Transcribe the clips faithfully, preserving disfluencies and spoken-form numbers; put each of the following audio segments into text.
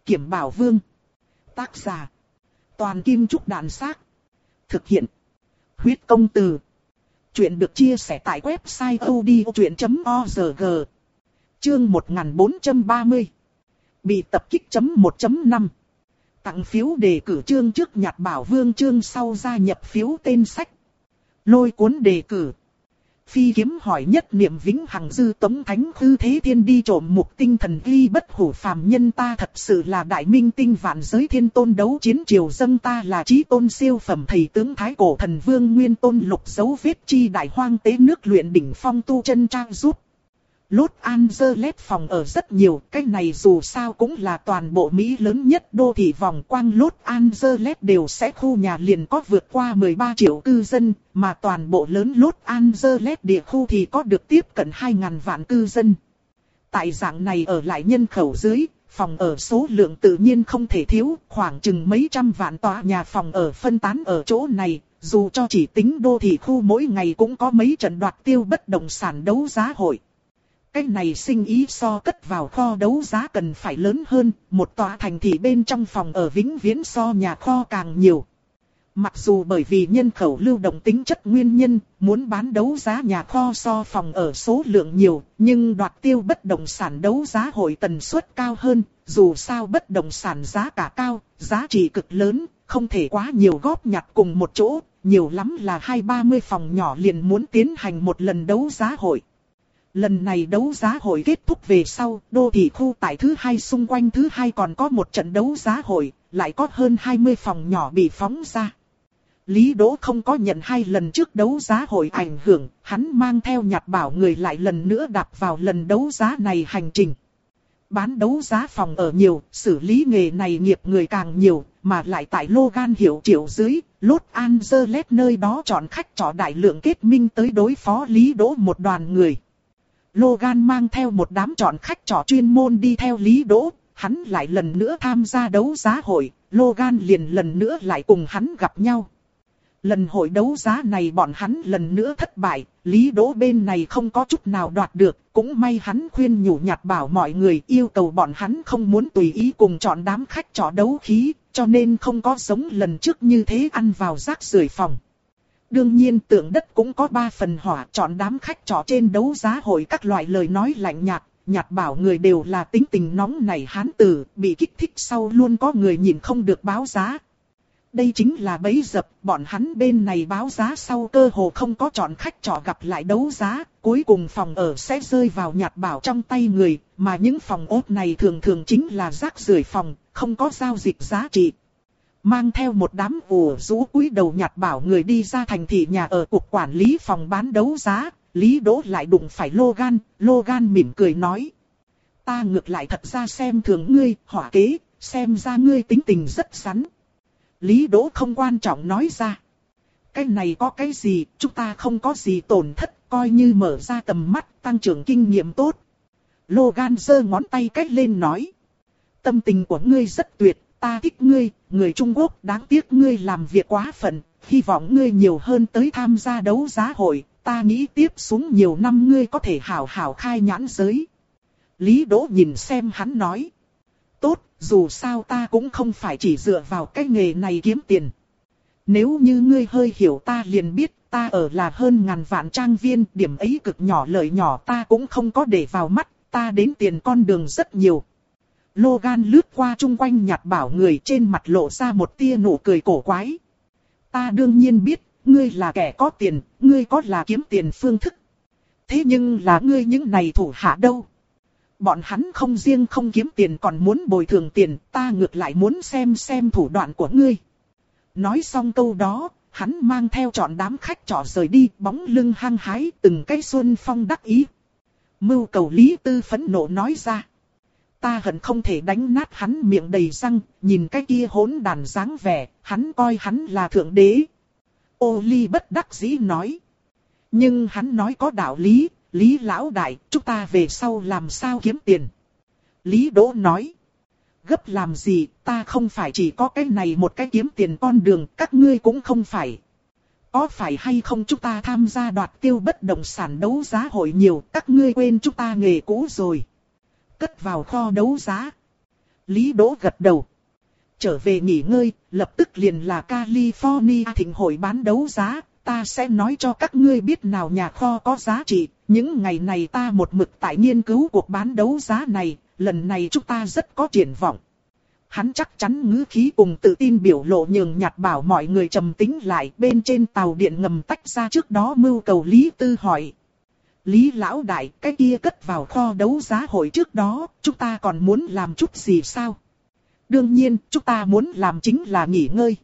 Kiểm Bảo Vương. Tác giả. Toàn Kim Trúc Đàn Xác. Thực hiện. Huyết Công Từ. Chuyện được chia sẻ tại website odchuyện chấm org. Chương một nghìn bốn trăm ba mươi. Bị tập kích chấm một chấm năm. Tặng phiếu đề cử chương trước nhặt Bảo Vương, chương sau gia nhập phiếu tên sách. Lôi cuốn đề cử. Phi kiếm hỏi nhất niệm vĩnh hằng dư tống thánh hư thế thiên đi trộm mục tinh thần ghi bất hủ phàm nhân, ta thật sự là đại minh tinh vạn giới thiên tôn đấu chiến triều dâng, ta là chí tôn siêu phẩm thầy tướng thái cổ thần vương nguyên tôn lục dấu vết chi đại hoang tế nước luyện đỉnh phong tu chân trang rút. Los Angeles phòng ở rất nhiều, cái này dù sao cũng là toàn bộ Mỹ lớn nhất đô thị vòng quang Los Angeles đều sẽ khu nhà liền có vượt qua mười ba triệu cư dân, mà toàn bộ lớn Los Angeles địa khu thì có được tiếp cận hai nghìn vạn cư dân. Tại dạng này ở lại nhân khẩu dưới, phòng ở số lượng tự nhiên không thể thiếu, khoảng chừng mấy trăm vạn tòa nhà phòng ở phân tán ở chỗ này. Dù cho chỉ tính đô thị khu mỗi ngày cũng có mấy trận đoạt tiêu bất động sản đấu giá hội. Cái này sinh ý so cất vào kho đấu giá cần phải lớn hơn, một tòa thành thị bên trong phòng ở vĩnh viễn so nhà kho càng nhiều. Mặc dù bởi vì nhân khẩu lưu động tính chất nguyên nhân, muốn bán đấu giá nhà kho so phòng ở số lượng nhiều, nhưng đoạt tiêu bất động sản đấu giá hội tần suất cao hơn, dù sao bất động sản giá cả cao, giá trị cực lớn, không thể quá nhiều góp nhặt cùng một chỗ, nhiều lắm là hai ba mươi phòng nhỏ liền muốn tiến hành một lần đấu giá hội. Lần này đấu giá hội kết thúc về sau, đô thị khu tại thứ hai xung quanh thứ hai còn có một trận đấu giá hội, lại có hơn hai mươi phòng nhỏ bị phóng ra. Lý Đỗ không có nhận hai lần trước đấu giá hội ảnh hưởng, hắn mang theo nhặt bảo người lại lần nữa đạp vào lần đấu giá này hành trình. Bán đấu giá phòng ở nhiều, xử lý nghề này nghiệp người càng nhiều, mà lại tại Logan hiệu triệu dưới, Los Angeles nơi đó chọn khách trọ đại lượng kết minh tới đối phó Lý Đỗ một đoàn người. Logan mang theo một đám chọn khách trọ chuyên môn đi theo Lý Đỗ, hắn lại lần nữa tham gia đấu giá hội, Logan liền lần nữa lại cùng hắn gặp nhau. Lần hội đấu giá này bọn hắn lần nữa thất bại, Lý Đỗ bên này không có chút nào đoạt được, cũng may hắn khuyên nhủ nhạt bảo mọi người yêu cầu bọn hắn không muốn tùy ý cùng chọn đám khách trọ đấu khí, cho nên không có giống lần trước như thế ăn vào rác rưởi phòng. Đương nhiên tượng đất cũng có ba phần hỏa, chọn đám khách trọ trên đấu giá hội các loại lời nói lạnh nhạt, nhạt bảo người đều là tính tình nóng nảy hán tử, bị kích thích sau luôn có người nhìn không được báo giá. Đây chính là bẫy dập, bọn hắn bên này báo giá sau cơ hồ không có chọn khách trọ gặp lại đấu giá, cuối cùng phòng ở sẽ rơi vào nhạt bảo trong tay người, mà những phòng ốt này thường thường chính là rác rưởi phòng, không có giao dịch giá trị. Mang theo một đám ủ rũ cúi đầu nhạt bảo người đi ra thành thị nhà ở cục quản lý phòng bán đấu giá, Lý Đỗ lại đụng phải Logan, Logan mỉm cười nói. Ta ngược lại thật ra xem thường ngươi, hỏa kế, xem ra ngươi tính tình rất rắn. Lý Đỗ không quan trọng nói ra. Cái này có cái gì, chúng ta không có gì tổn thất, coi như mở ra tầm mắt, tăng trưởng kinh nghiệm tốt. Logan giơ ngón tay cách lên nói. Tâm tình của ngươi rất tuyệt, ta thích ngươi, người Trung Quốc, đáng tiếc ngươi làm việc quá phận, hy vọng ngươi nhiều hơn tới tham gia đấu giá hội, ta nghĩ tiếp xuống nhiều năm ngươi có thể hảo hảo khai nhãn giới. Lý Đỗ nhìn xem hắn nói. Tốt, dù sao ta cũng không phải chỉ dựa vào cái nghề này kiếm tiền. Nếu như ngươi hơi hiểu ta liền biết, ta ở là hơn ngàn vạn trang viên, điểm ấy cực nhỏ lợi nhỏ ta cũng không có để vào mắt, ta đến tiền con đường rất nhiều. Logan lướt qua chung quanh nhạt bảo người, trên mặt lộ ra một tia nụ cười cổ quái. Ta đương nhiên biết, ngươi là kẻ có tiền, ngươi có là kiếm tiền phương thức. Thế nhưng là ngươi những này thủ hạ đâu? Bọn hắn không riêng không kiếm tiền còn muốn bồi thường tiền, ta ngược lại muốn xem xem thủ đoạn của ngươi. Nói xong câu đó, hắn mang theo trọn đám khách trọ rời đi, bóng lưng hăng hái, từng cái xuân phong đắc ý. Mưu cầu Lý Tư phẫn nộ nói ra. Ta hận không thể đánh nát hắn miệng đầy răng, nhìn cái kia hỗn đàn dáng vẻ, hắn coi hắn là thượng đế. Ô Ly bất đắc dĩ nói. Nhưng hắn nói có đạo lý, Lý lão đại, chúng ta về sau làm sao kiếm tiền. Lý Đỗ nói. Gấp làm gì, ta không phải chỉ có cái này một cái kiếm tiền con đường, các ngươi cũng không phải. Có phải hay không chúng ta tham gia đoạt tiêu bất động sản đấu giá hội nhiều, các ngươi quên chúng ta nghề cũ rồi. Cất vào kho đấu giá. Lý Đỗ gật đầu. Trở về nghỉ ngơi, lập tức liền là California thịnh hội bán đấu giá, ta sẽ nói cho các ngươi biết nào nhà kho có giá trị. Những ngày này ta một mực tại nghiên cứu cuộc bán đấu giá này, lần này chúng ta rất có triển vọng. Hắn chắc chắn ngữ khí cùng tự tin biểu lộ nhường nhạt bảo mọi người trầm tĩnh lại. Bên trên tàu điện ngầm tách ra trước đó mưu cầu Lý Tư hỏi. Lý lão đại, cái kia cất vào kho đấu giá hội trước đó, chúng ta còn muốn làm chút gì sao? Đương nhiên, chúng ta muốn làm chính là nghỉ ngơi.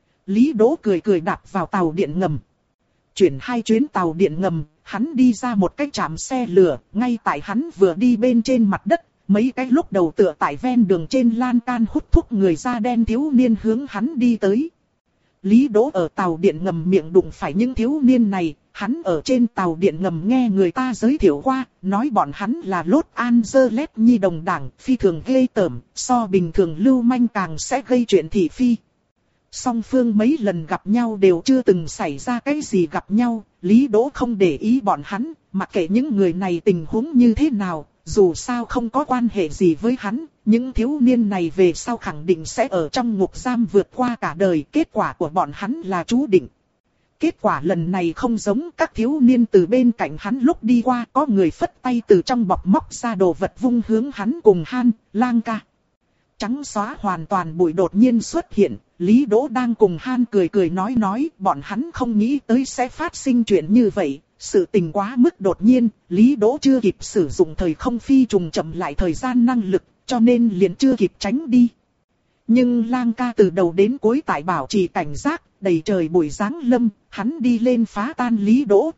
Lý Đỗ cười cười đạp vào tàu điện ngầm. Chuyển hai chuyến tàu điện ngầm, hắn đi ra một cái trạm xe lửa, ngay tại hắn vừa đi bên trên mặt đất. Mấy cái lúc đầu tựa tại ven đường trên lan can hút thuốc người da đen thiếu niên hướng hắn đi tới. Lý Đỗ ở tàu điện ngầm miệng đụng phải những thiếu niên này, hắn ở trên tàu điện ngầm nghe người ta giới thiệu qua, nói bọn hắn là Los Angeles nhi đồng đảng, phi thường ghê tởm, so bình thường lưu manh càng sẽ gây chuyện thị phi. Song phương mấy lần gặp nhau đều chưa từng xảy ra cái gì gặp nhau, Lý Đỗ không để ý bọn hắn, mặc kệ những người này tình huống như thế nào. Dù sao không có quan hệ gì với hắn, những thiếu niên này về sau khẳng định sẽ ở trong ngục giam vượt qua cả đời. Kết quả của bọn hắn là chú định. Kết quả lần này không giống các thiếu niên từ bên cạnh hắn lúc đi qua. Có người phất tay từ trong bọc móc ra đồ vật vung hướng hắn cùng Han, Lang ca. Trắng xóa hoàn toàn bụi đột nhiên xuất hiện. Lý Đỗ đang cùng Han cười cười nói nói. Bọn hắn không nghĩ tới sẽ phát sinh chuyện như vậy. Sự tình quá mức đột nhiên, Lý Đỗ chưa kịp sử dụng thời không phi trùng chậm lại thời gian năng lực, cho nên liền chưa kịp tránh đi. Nhưng Lang ca từ đầu đến cuối tại bảo trì cảnh giác, đầy trời bụi giáng lâm, hắn đi lên phá tan Lý Đỗ.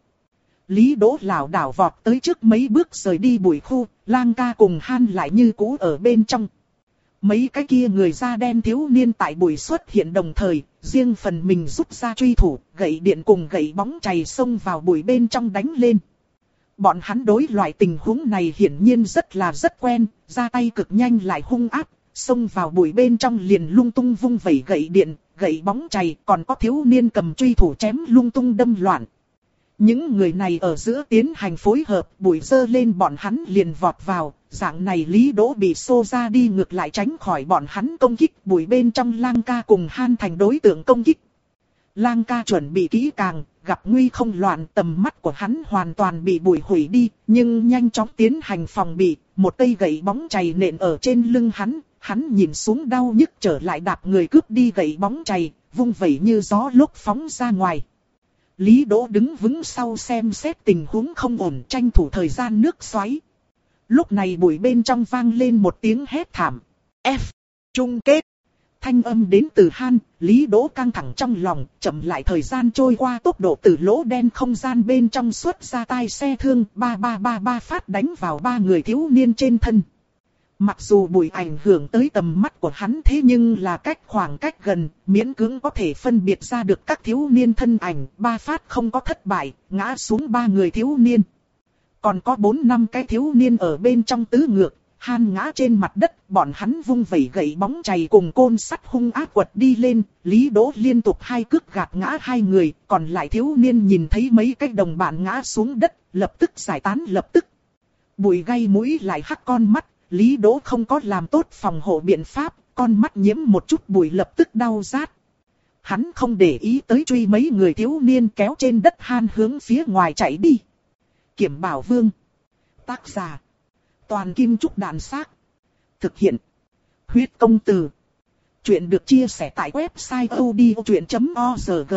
Lý Đỗ lảo đảo vọt tới trước mấy bước rời đi bụi khu, Lang ca cùng Han lại như cũ ở bên trong. Mấy cái kia người da đen thiếu niên tại bụi xuất hiện đồng thời, riêng phần mình rút ra truy thủ, gậy điện cùng gậy bóng chày xông vào bụi bên trong đánh lên. Bọn hắn đối loại tình huống này hiển nhiên rất là rất quen, ra tay cực nhanh lại hung ác, xông vào bụi bên trong liền lung tung vung vẩy gậy điện, gậy bóng chày, còn có thiếu niên cầm truy thủ chém lung tung đâm loạn. Những người này ở giữa tiến hành phối hợp, bụi dơ lên bọn hắn liền vọt vào, dạng này Lý Đỗ bị xô ra đi ngược lại tránh khỏi bọn hắn công kích, bụi bên trong Lang ca cùng Han thành đối tượng công kích. Lang ca chuẩn bị kỹ càng, gặp nguy không loạn, tầm mắt của hắn hoàn toàn bị bụi hủy đi, nhưng nhanh chóng tiến hành phòng bị, một cây gậy bóng chày nện ở trên lưng hắn, hắn nhìn xuống đau nhức trở lại đạp người cướp đi gậy bóng chày, vung vẩy như gió lúc phóng ra ngoài. Lý Đỗ đứng vững sau xem xét tình huống không ổn, tranh thủ thời gian nước xoáy. Lúc này bụi bên trong vang lên một tiếng hét thảm. F. Chung kết. Thanh âm đến từ Han, Lý Đỗ căng thẳng trong lòng, chậm lại thời gian trôi qua tốc độ từ lỗ đen không gian bên trong xuất ra tai xe thương, ba ba ba ba phát đánh vào ba người thiếu niên trên thân. Mặc dù bụi ảnh hưởng tới tầm mắt của hắn thế nhưng là cách khoảng cách gần, miễn cưỡng có thể phân biệt ra được các thiếu niên thân ảnh, ba phát không có thất bại, ngã xuống ba người thiếu niên. Còn có bốn năm cái thiếu niên ở bên trong tứ ngược, Han ngã trên mặt đất, bọn hắn vung vẩy gậy bóng chày cùng côn sắt hung ác quật đi lên, Lý Đỗ liên tục hai cước gạt ngã hai người, còn lại thiếu niên nhìn thấy mấy cái đồng bạn ngã xuống đất, lập tức giải tán lập tức. Bụi gây mũi lại hắc con mắt, Lý Đỗ không có làm tốt phòng hộ biện pháp, con mắt nhiễm một chút bụi lập tức đau rát. Hắn không để ý tới truy mấy người thiếu niên kéo trên đất Han hướng phía ngoài chạy đi. Kiểm Bảo Vương. Tác giả. Toàn Kim Trúc Đàn Xác. Thực hiện. Huyết Công Từ. Chuyện được chia sẻ tại website odchuyện chấm org.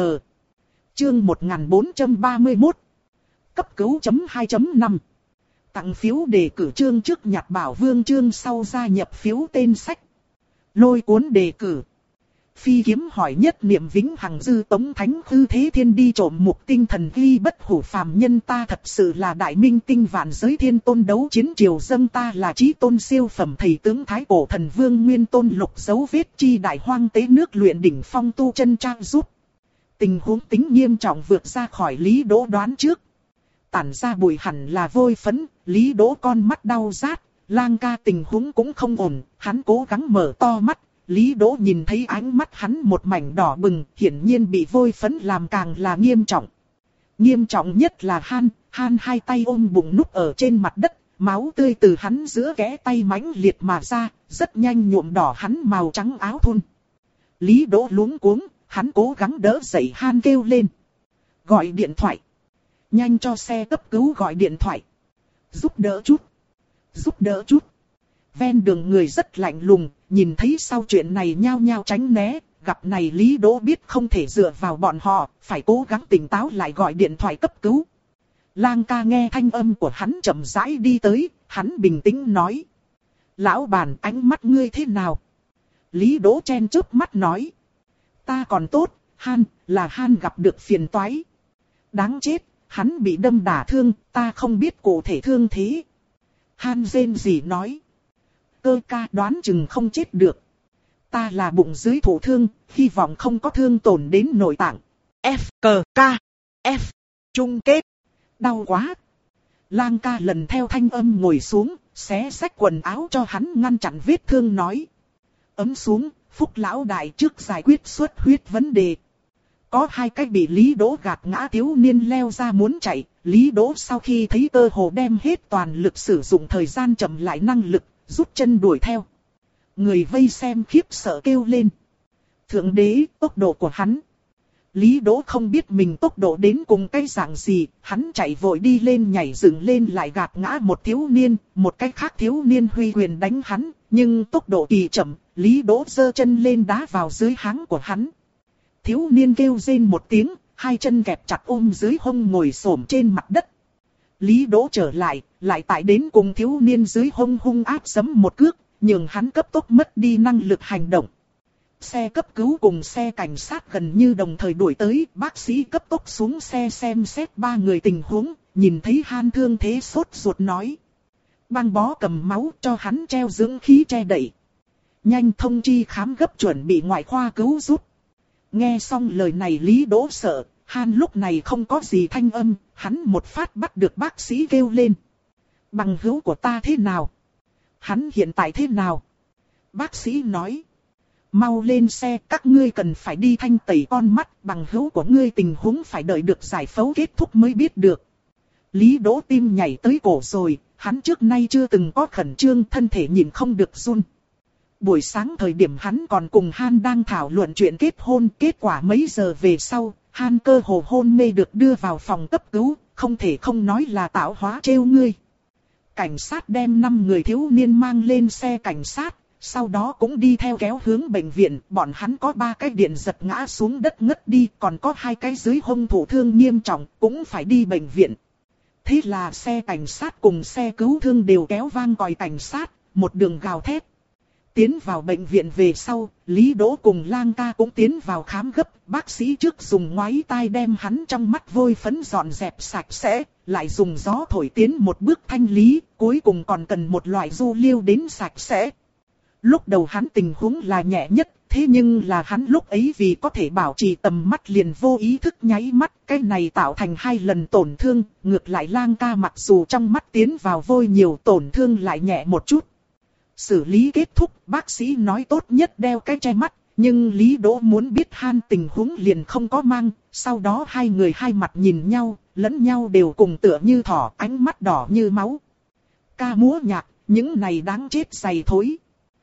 Chương một nghìn bốn trăm ba mươi mốt. Cấp cứu chấm hai chấm năm. Tặng phiếu đề cử chương trước nhặt Bảo Vương chương sau gia nhập phiếu tên sách. Lôi cuốn đề cử. Phi kiếm hỏi nhất niệm vĩnh hằng dư tống thánh hư thế thiên đi trộm mục tinh thần ghi bất hủ phàm nhân ta thật sự là đại minh tinh vạn giới thiên tôn đấu chiến triều dâng ta là chí tôn siêu phẩm thầy tướng thái cổ thần vương nguyên tôn lục dấu vết chi đại hoang tế nước luyện đỉnh phong tu chân trang giúp. Tình huống tính nghiêm trọng vượt ra khỏi Lý Đỗ đoán trước. Tản ra bụi hẳn là vôi phấn, Lý Đỗ con mắt đau rát, Lang ca tình huống cũng không ổn, hắn cố gắng mở to mắt. Lý Đỗ nhìn thấy ánh mắt hắn một mảnh đỏ bừng, hiển nhiên bị vôi phấn làm càng là nghiêm trọng. Nghiêm trọng nhất là Han, Han hai tay ôm bụng núp ở trên mặt đất, máu tươi từ hắn giữa kẽ tay mãnh liệt mà ra, rất nhanh nhuộm đỏ hắn màu trắng áo thun. Lý Đỗ luống cuống, hắn cố gắng đỡ dậy Han kêu lên. Gọi điện thoại. Nhanh cho xe cấp cứu gọi điện thoại. Giúp đỡ chút. Giúp đỡ chút. Ven đường người rất lạnh lùng, nhìn thấy sau chuyện này nhao nhao tránh né. Gặp này Lý Đỗ biết không thể dựa vào bọn họ, phải cố gắng tỉnh táo lại gọi điện thoại cấp cứu. Lang ca nghe thanh âm của hắn chậm rãi đi tới, hắn bình tĩnh nói. Lão bản, ánh mắt ngươi thế nào? Lý Đỗ chen chớp mắt nói. Ta còn tốt, Han, là Han gặp được phiền toái. Đáng chết, hắn bị đâm đả thương, ta không biết cụ thể thương thế. Han rên rỉ nói. Cơ ca đoán chừng không chết được. Ta là bụng dưới thụ thương, hy vọng không có thương tổn đến nội tạng. F, cờ, ca, F, chung kết. Đau quá. Lang ca lần theo thanh âm ngồi xuống, xé xách quần áo cho hắn ngăn chặn vết thương nói. Ấm xuống, Phúc lão đại trước giải quyết xuất huyết vấn đề. Có hai cách bị Lý Đỗ gạt ngã thiếu niên leo ra muốn chạy. Lý Đỗ sau khi thấy cơ hồ đem hết toàn lực sử dụng thời gian chậm lại năng lực, rút chân đuổi theo. Người vây xem khiếp sợ kêu lên. Thượng đế, tốc độ của hắn. Lý Đỗ không biết mình tốc độ đến cùng cái dạng gì, hắn chạy vội đi lên nhảy dựng lên lại gạt ngã một thiếu niên, một cái khác thiếu niên huy quyền đánh hắn, nhưng tốc độ kỳ chậm, Lý Đỗ giơ chân lên đá vào dưới háng của hắn. Thiếu niên kêu rên một tiếng, hai chân kẹp chặt ôm dưới hông ngồi xổm trên mặt đất. Lý Đỗ trở lại, lại tại đến cùng thiếu niên dưới hông hung áp giẫm một cước, nhường hắn cấp tốc mất đi năng lực hành động. Xe cấp cứu cùng xe cảnh sát gần như đồng thời đuổi tới, bác sĩ cấp tốc xuống xe xem xét ba người tình huống, nhìn thấy Han thương thế sốt ruột nói. Băng bó cầm máu cho hắn treo dưỡng khí che đậy. Nhanh thông chi khám gấp chuẩn bị ngoại khoa cứu giúp. Nghe xong lời này Lý Đỗ sợ, Han lúc này không có gì thanh âm, hắn một phát bắt được bác sĩ kêu lên. Bằng hữu của ta thế nào? Hắn hiện tại thế nào? Bác sĩ nói. Mau lên xe, các ngươi cần phải đi thanh tẩy con mắt, bằng hữu của ngươi tình huống phải đợi được giải phẫu kết thúc mới biết được. Lý Đỗ tim nhảy tới cổ rồi, hắn trước nay chưa từng có khẩn trương, thân thể nhìn không được run. Buổi sáng thời điểm hắn còn cùng Han đang thảo luận chuyện kết hôn, kết quả mấy giờ về sau, Han cơ hồ hôn mê được đưa vào phòng cấp cứu, không thể không nói là tạo hóa trêu ngươi. Cảnh sát đem năm người thiếu niên mang lên xe cảnh sát, sau đó cũng đi theo kéo hướng bệnh viện, bọn hắn có ba cái điện giật ngã xuống đất ngất đi, còn có hai cái dưới hông thụ thương nghiêm trọng, cũng phải đi bệnh viện. Thế là xe cảnh sát cùng xe cứu thương đều kéo vang còi cảnh sát, một đường gào thét. Tiến vào bệnh viện về sau, Lý Đỗ cùng Lang ca cũng tiến vào khám gấp, bác sĩ trước dùng ngoái tai đem hắn trong mắt vôi phấn dọn dẹp sạch sẽ, lại dùng gió thổi tiến một bước thanh lý, cuối cùng còn cần một loại du liêu đến sạch sẽ. Lúc đầu hắn tình huống là nhẹ nhất, thế nhưng là hắn lúc ấy vì có thể bảo trì tầm mắt liền vô ý thức nháy mắt, cái này tạo thành hai lần tổn thương, ngược lại Lang ca mặc dù trong mắt tiến vào vôi nhiều tổn thương lại nhẹ một chút. Xử lý kết thúc, bác sĩ nói tốt nhất đeo cái che mắt, nhưng Lý Đỗ muốn biết Han tình huống liền không có mang, sau đó hai người hai mặt nhìn nhau, lẫn nhau đều cùng tựa như thỏ, ánh mắt đỏ như máu. Ca múa nhạc, những này đáng chết dày thối.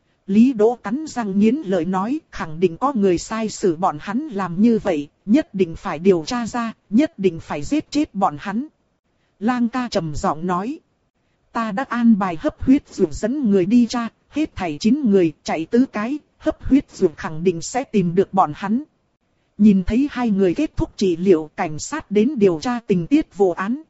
Lý Đỗ cắn răng nghiến lợi nói, khẳng định có người sai xử bọn hắn làm như vậy, nhất định phải điều tra ra, nhất định phải giết chết bọn hắn. Lang ca trầm giọng nói. Ta đã an bài hấp huyết dược dẫn người đi tra, hết thảy chín người chạy tứ cái, hấp huyết dược khẳng định sẽ tìm được bọn hắn. Nhìn thấy hai người kết thúc trị liệu, cảnh sát đến điều tra tình tiết vụ án.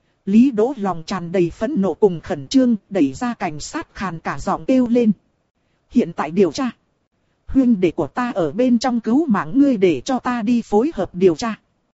Lý Đỗ lòng tràn đầy phẫn nộ cùng khẩn trương, đẩy ra cảnh sát khàn cả giọng kêu lên. Hiện tại điều tra. Huynh đệ của ta ở bên trong cứu mạng ngươi để cho ta đi phối hợp điều tra.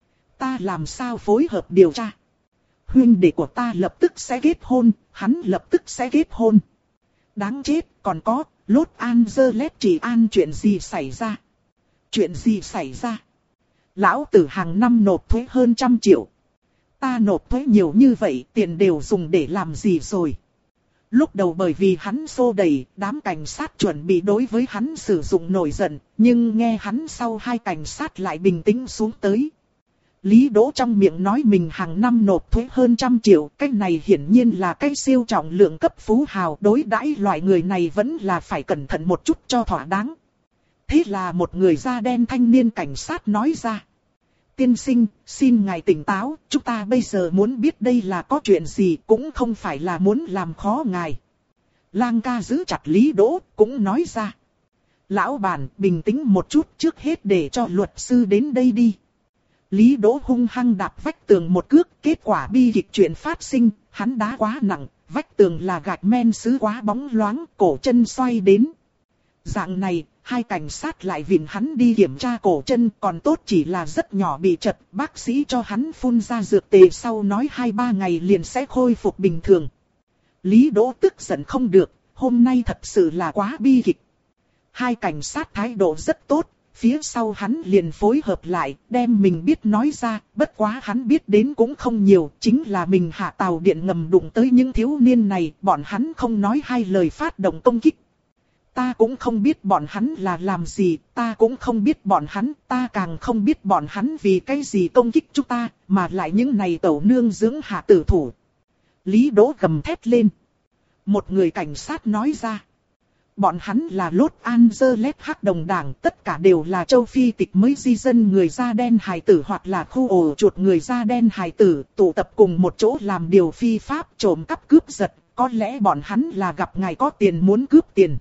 Ta làm sao phối hợp điều tra? Huynh đệ của ta lập tức sẽ kết hôn, hắn lập tức sẽ kết hôn. Đáng chết, còn có, Los Angeles chỉ an chuyện gì xảy ra? Chuyện gì xảy ra? Lão tử hàng năm nộp thuế hơn trăm triệu. Ta nộp thuế nhiều như vậy, tiền đều dùng để làm gì rồi? Lúc đầu bởi vì hắn xô đẩy, đám cảnh sát chuẩn bị đối với hắn sử dụng nổi giận, nhưng nghe hắn sau hai cảnh sát lại bình tĩnh xuống tới. Lý Đỗ trong miệng nói mình hàng năm nộp thuế hơn trăm triệu, cái này hiển nhiên là cái siêu trọng lượng cấp phú hào, đối đãi loại người này vẫn là phải cẩn thận một chút cho thỏa đáng. Thế là một người da đen thanh niên cảnh sát nói ra. Tiên sinh, xin ngài tỉnh táo, chúng ta bây giờ muốn biết đây là có chuyện gì, cũng không phải là muốn làm khó ngài. Lang ca giữ chặt Lý Đỗ, cũng nói ra. Lão bản, bình tĩnh một chút, trước hết để cho luật sư đến đây đi. Lý Đỗ hung hăng đạp vách tường một cước, kết quả bi kịch chuyện phát sinh, hắn đá quá nặng, vách tường là gạch men sứ quá bóng loáng, cổ chân xoay đến. Dạng này, hai cảnh sát lại vịn hắn đi kiểm tra cổ chân, còn tốt chỉ là rất nhỏ bị trật, bác sĩ cho hắn phun ra dược tề sau nói hai ba ngày liền sẽ khôi phục bình thường. Lý Đỗ tức giận không được, hôm nay thật sự là quá bi kịch. Hai cảnh sát thái độ rất tốt, phía sau hắn liền phối hợp lại, đem mình biết nói ra, bất quá hắn biết đến cũng không nhiều, chính là mình hạ tàu điện ngầm đụng tới những thiếu niên này, bọn hắn không nói hai lời phát động công kích. Ta cũng không biết bọn hắn là làm gì, ta cũng không biết bọn hắn, ta càng không biết bọn hắn vì cái gì công kích chúng ta, mà lại những này tẩu nương dưỡng hạ tử thủ. Lý Đỗ gầm thét lên. Một người cảnh sát nói ra. Bọn hắn là Los Angeles hắc đồng đảng, tất cả đều là châu Phi tịch mới di dân người da đen hài tử hoặc là khu ổ chuột người da đen hài tử, tụ tập cùng một chỗ làm điều phi pháp trộm cắp cướp giật, có lẽ bọn hắn là gặp ngài có tiền muốn cướp tiền.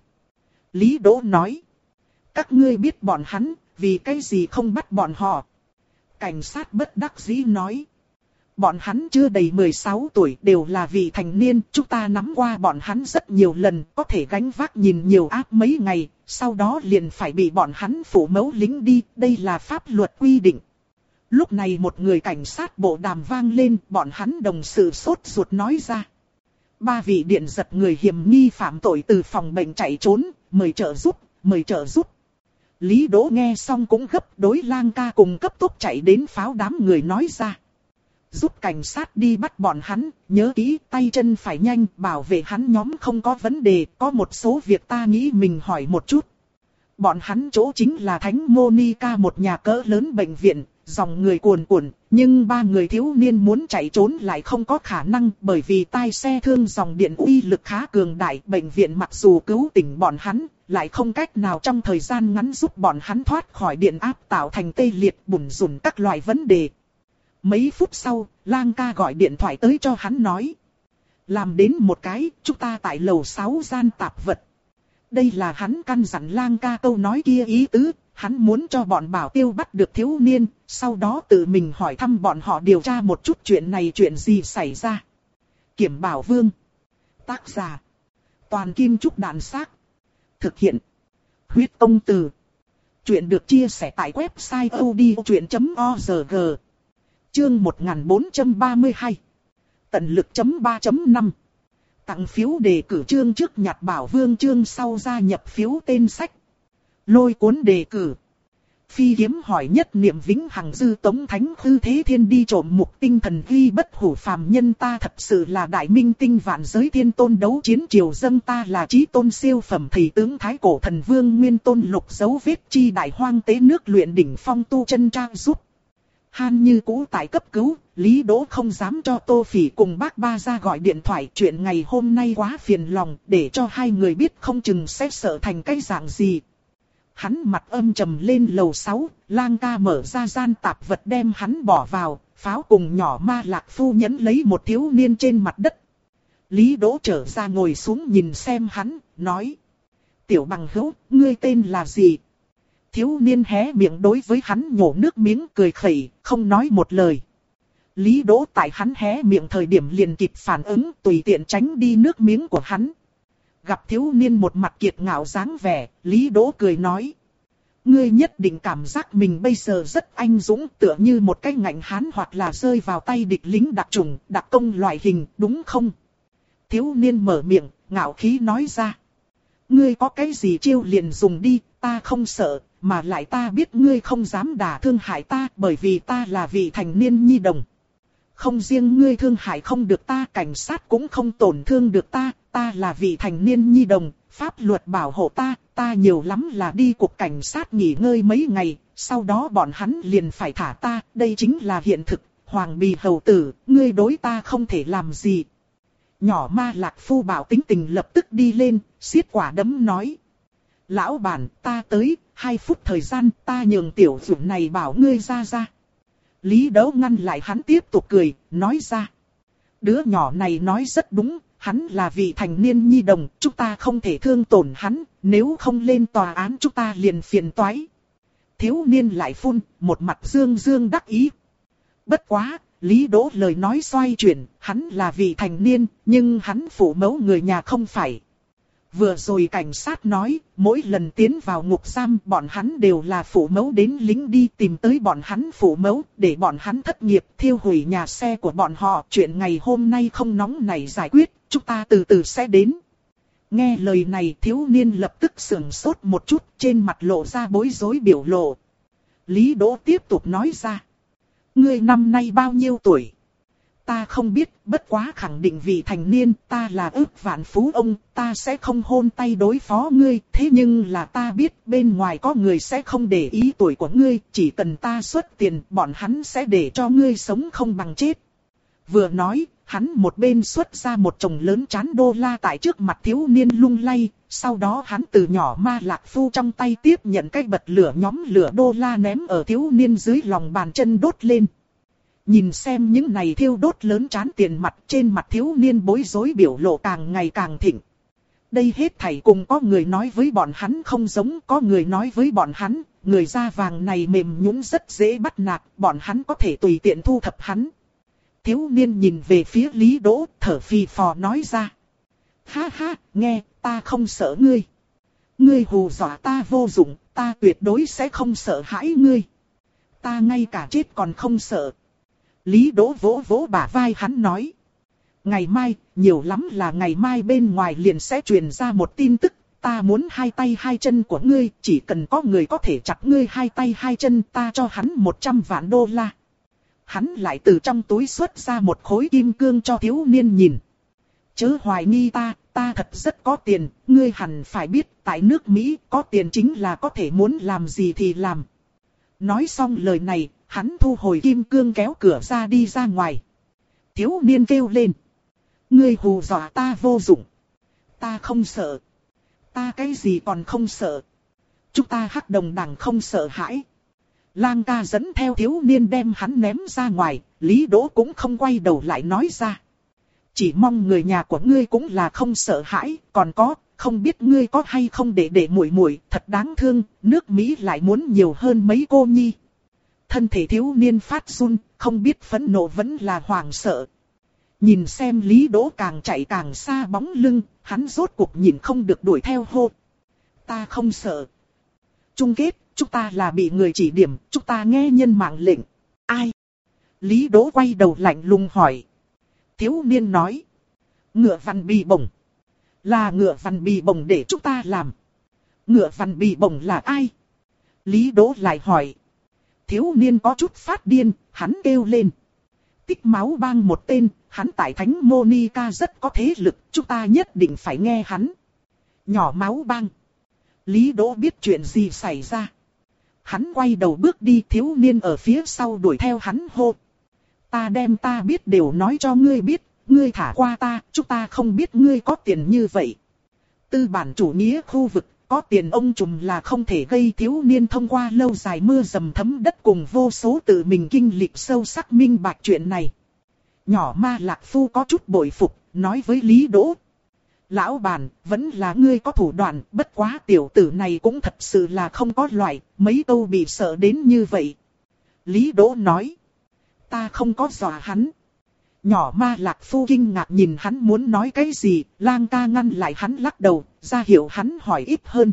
Lý Đỗ nói. Các ngươi biết bọn hắn, vì cái gì không bắt bọn họ? Cảnh sát bất đắc dĩ nói. Bọn hắn chưa đầy mười sáu tuổi, đều là vị thành niên, chúng ta nắm qua bọn hắn rất nhiều lần, có thể gánh vác nhìn nhiều áp mấy ngày, sau đó liền phải bị bọn hắn phủ mẫu lính đi, đây là pháp luật quy định. Lúc này một người cảnh sát bộ đàm vang lên, bọn hắn đồng sự sốt ruột nói ra. Ba vị điện giật người hiểm nghi phạm tội từ phòng bệnh chạy trốn, mời trợ giúp, mời trợ giúp. Lý Đỗ nghe xong cũng gấp, đối Lang ca cùng cấp tốc chạy đến pháo đám người nói ra. Giúp cảnh sát đi bắt bọn hắn, nhớ kỹ tay chân phải nhanh, bảo vệ hắn nhóm không có vấn đề, có một số việc ta nghĩ mình hỏi một chút. Bọn hắn chỗ chính là Thánh Monica một nhà cỡ lớn bệnh viện, dòng người cuồn cuộn, nhưng ba người thiếu niên muốn chạy trốn lại không có khả năng bởi vì tai xe thương dòng điện uy lực khá cường đại. Bệnh viện mặc dù cứu tỉnh bọn hắn, lại không cách nào trong thời gian ngắn giúp bọn hắn thoát khỏi điện áp tạo thành tê liệt bủn rủn các loại vấn đề. Mấy phút sau, Lang ca gọi điện thoại tới cho hắn nói. Làm đến một cái, chúng ta tại lầu sáu gian tạp vật. Đây là hắn căn dặn Lang ca câu nói kia ý tứ, hắn muốn cho bọn bảo tiêu bắt được thiếu niên, sau đó tự mình hỏi thăm bọn họ điều tra một chút chuyện này chuyện gì xảy ra. Kiểm Bảo Vương. Tác giả. Toàn Kim Trúc Đàn Xác. Thực hiện. Huyết Công Từ. Chuyện được chia sẻ tại website odchuyện chấm org. Chương một nghìn bốn trăm ba mươi hai. Tận lực chấm ba chấm năm. Tặng phiếu đề cử chương trước nhặt Bảo Vương chương sau gia nhập phiếu tên sách. Lôi cuốn đề cử. Phi kiếm hỏi nhất niệm vĩnh hằng dư tống thánh khư thế thiên đi trộm mục tinh thần ghi bất hủ phàm nhân ta thật sự là đại minh tinh vạn giới thiên tôn đấu chiến triều dâng ta là chí tôn siêu phẩm thầy tướng thái cổ thần vương nguyên tôn lục dấu vết chi đại hoang tế nước luyện đỉnh phong tu chân trang giúp. Han như cũ tại cấp cứu, Lý Đỗ không dám cho Tô Phỉ cùng bác ba ra gọi điện thoại chuyện ngày hôm nay quá phiền lòng để cho hai người biết không chừng sẽ sợ thành cái dạng gì. Hắn mặt âm trầm lên lầu sáu, Lang ca mở ra gian tạp vật đem hắn bỏ vào, pháo cùng nhỏ ma lạc phu nhẫn lấy một thiếu niên trên mặt đất. Lý Đỗ trở ra ngồi xuống nhìn xem hắn, nói. Tiểu bằng hữu, ngươi tên là gì? Thiếu niên hé miệng đối với hắn nhổ nước miếng cười khẩy, không nói một lời. Lý Đỗ tại hắn hé miệng thời điểm liền kịp phản ứng, tùy tiện tránh đi nước miếng của hắn. Gặp thiếu niên một mặt kiệt ngạo dáng vẻ, Lý Đỗ cười nói. Ngươi nhất định cảm giác mình bây giờ rất anh dũng, tựa như một cái ngạnh hán hoặc là rơi vào tay địch lính đặc chủng, đặc công loại hình, đúng không? Thiếu niên mở miệng, ngạo khí nói ra. Ngươi có cái gì chiêu liền dùng đi, ta không sợ, mà lại ta biết ngươi không dám đả thương hại ta bởi vì ta là vị thành niên nhi đồng. Không riêng ngươi thương hại không được ta, cảnh sát cũng không tổn thương được ta, ta là vị thành niên nhi đồng, pháp luật bảo hộ ta, ta nhiều lắm là đi cục cảnh sát nghỉ ngơi mấy ngày, sau đó bọn hắn liền phải thả ta, đây chính là hiện thực, Hoàng Bì hầu tử, ngươi đối ta không thể làm gì. Nhỏ Ma Lạc Phu bảo tính tình lập tức đi lên, xiết quả đấm nói. Lão bản, ta tới, hai phút thời gian, ta nhường tiểu dũng này bảo ngươi ra ra. Lý Đấu ngăn lại hắn tiếp tục cười, nói ra. Đứa nhỏ này nói rất đúng, hắn là vị thành niên nhi đồng, chúng ta không thể thương tổn hắn, nếu không lên tòa án chúng ta liền phiền toái. Thiếu niên lại phun, một mặt dương dương đắc ý. Bất quá, Lý Đỗ lời nói xoay chuyển, hắn là vị thành niên, nhưng hắn phụ mẫu người nhà không phải. Vừa rồi cảnh sát nói, mỗi lần tiến vào ngục giam bọn hắn đều là phụ mẫu đến lính đi tìm tới bọn hắn phụ mẫu, để bọn hắn thất nghiệp, thiêu hủy nhà xe của bọn họ. Chuyện ngày hôm nay không nóng này giải quyết, chúng ta từ từ sẽ đến. Nghe lời này thiếu niên lập tức sửng sốt một chút, trên mặt lộ ra bối rối biểu lộ. Lý Đỗ tiếp tục nói ra. Ngươi năm nay bao nhiêu tuổi? Ta không biết, bất quá khẳng định vì thành niên, ta là ức vạn phú ông, ta sẽ không hôn tay đối phó ngươi, thế nhưng là ta biết bên ngoài có người sẽ không để ý tuổi của ngươi, chỉ cần ta xuất tiền, bọn hắn sẽ để cho ngươi sống không bằng chết. Vừa nói, hắn một bên xuất ra một chồng lớn chán đô la tại trước mặt thiếu niên lung lay, sau đó hắn từ nhỏ Ma Lạc Phu trong tay tiếp nhận cái bật lửa nhóm lửa đô la ném ở thiếu niên dưới lòng bàn chân đốt lên. Nhìn xem những này thiêu đốt lớn chán tiền mặt trên mặt thiếu niên bối rối biểu lộ càng ngày càng thịnh. Đây hết thảy cùng có người nói với bọn hắn không giống, có người nói với bọn hắn, người da vàng này mềm nhũn rất dễ bắt nạt, bọn hắn có thể tùy tiện thu thập hắn. Thiếu niên nhìn về phía Lý Đỗ, thở phì phò nói ra. Ha ha, nghe, ta không sợ ngươi. Ngươi hù dọa ta vô dụng, ta tuyệt đối sẽ không sợ hãi ngươi. Ta ngay cả chết còn không sợ. Lý Đỗ vỗ vỗ bả vai hắn nói. Ngày mai, nhiều lắm là ngày mai bên ngoài liền sẽ truyền ra một tin tức. Ta muốn hai tay hai chân của ngươi, chỉ cần có người có thể chặt ngươi hai tay hai chân ta cho hắn một trăm vạn đô la. Hắn lại từ trong túi xuất ra một khối kim cương cho thiếu niên nhìn. Chớ hoài nghi ta, ta thật rất có tiền, ngươi hẳn phải biết tại nước Mỹ có tiền chính là có thể muốn làm gì thì làm. Nói xong lời này, hắn thu hồi kim cương kéo cửa ra đi ra ngoài. Thiếu niên kêu lên. Ngươi hù dọa ta vô dụng. Ta không sợ. Ta cái gì còn không sợ. Chúng ta Hắc Đồng Đảng không sợ hãi. Lang ca dẫn theo thiếu niên đem hắn ném ra ngoài, Lý Đỗ cũng không quay đầu lại nói ra. Chỉ mong người nhà của ngươi cũng là không sợ hãi, còn có, không biết ngươi có hay không để để muội muội, thật đáng thương, nước Mỹ lại muốn nhiều hơn mấy cô nhi. Thân thể thiếu niên phát run, không biết phẫn nộ vẫn là hoảng sợ. Nhìn xem Lý Đỗ càng chạy càng xa bóng lưng, hắn rốt cuộc nhìn không được đuổi theo hô. Ta không sợ. Chung kết, chúng ta là bị người chỉ điểm, chúng ta nghe nhân mạng lệnh. Ai? Lý Đỗ quay đầu lạnh lùng hỏi. Thiếu niên nói. Ngựa Văn Bì Bổng. Là ngựa Văn Bì Bổng để chúng ta làm. Ngựa Văn Bì Bổng là ai? Lý Đỗ lại hỏi. Thiếu niên có chút phát điên, hắn kêu lên. Tích Máu Bang một tên, hắn tại Thánh Monica rất có thế lực, chúng ta nhất định phải nghe hắn. Nhỏ Máu Bang. Lý Đỗ biết chuyện gì xảy ra. Hắn quay đầu bước đi, thiếu niên ở phía sau đuổi theo hắn hô. Ta đem ta biết đều nói cho ngươi biết, ngươi thả qua ta, chúng ta không biết ngươi có tiền như vậy. Tư bản chủ nghĩa khu vực, có tiền ông trùm là không thể gây. Thiếu niên thông qua lâu dài mưa dầm thấm đất cùng vô số tự mình kinh lịch sâu sắc minh bạch chuyện này. Nhỏ Ma Lạc Phu có chút bội phục, nói với Lý Đỗ. Lão bản, vẫn là ngươi có thủ đoạn, bất quá tiểu tử này cũng thật sự là không có loại, mấy câu bị sợ đến như vậy. Lý Đỗ nói. Ta không có dọa hắn. Nhỏ Ma Lạc Phu kinh ngạc nhìn hắn muốn nói cái gì, Lang ca ngăn lại hắn lắc đầu, ra hiệu hắn hỏi ít hơn.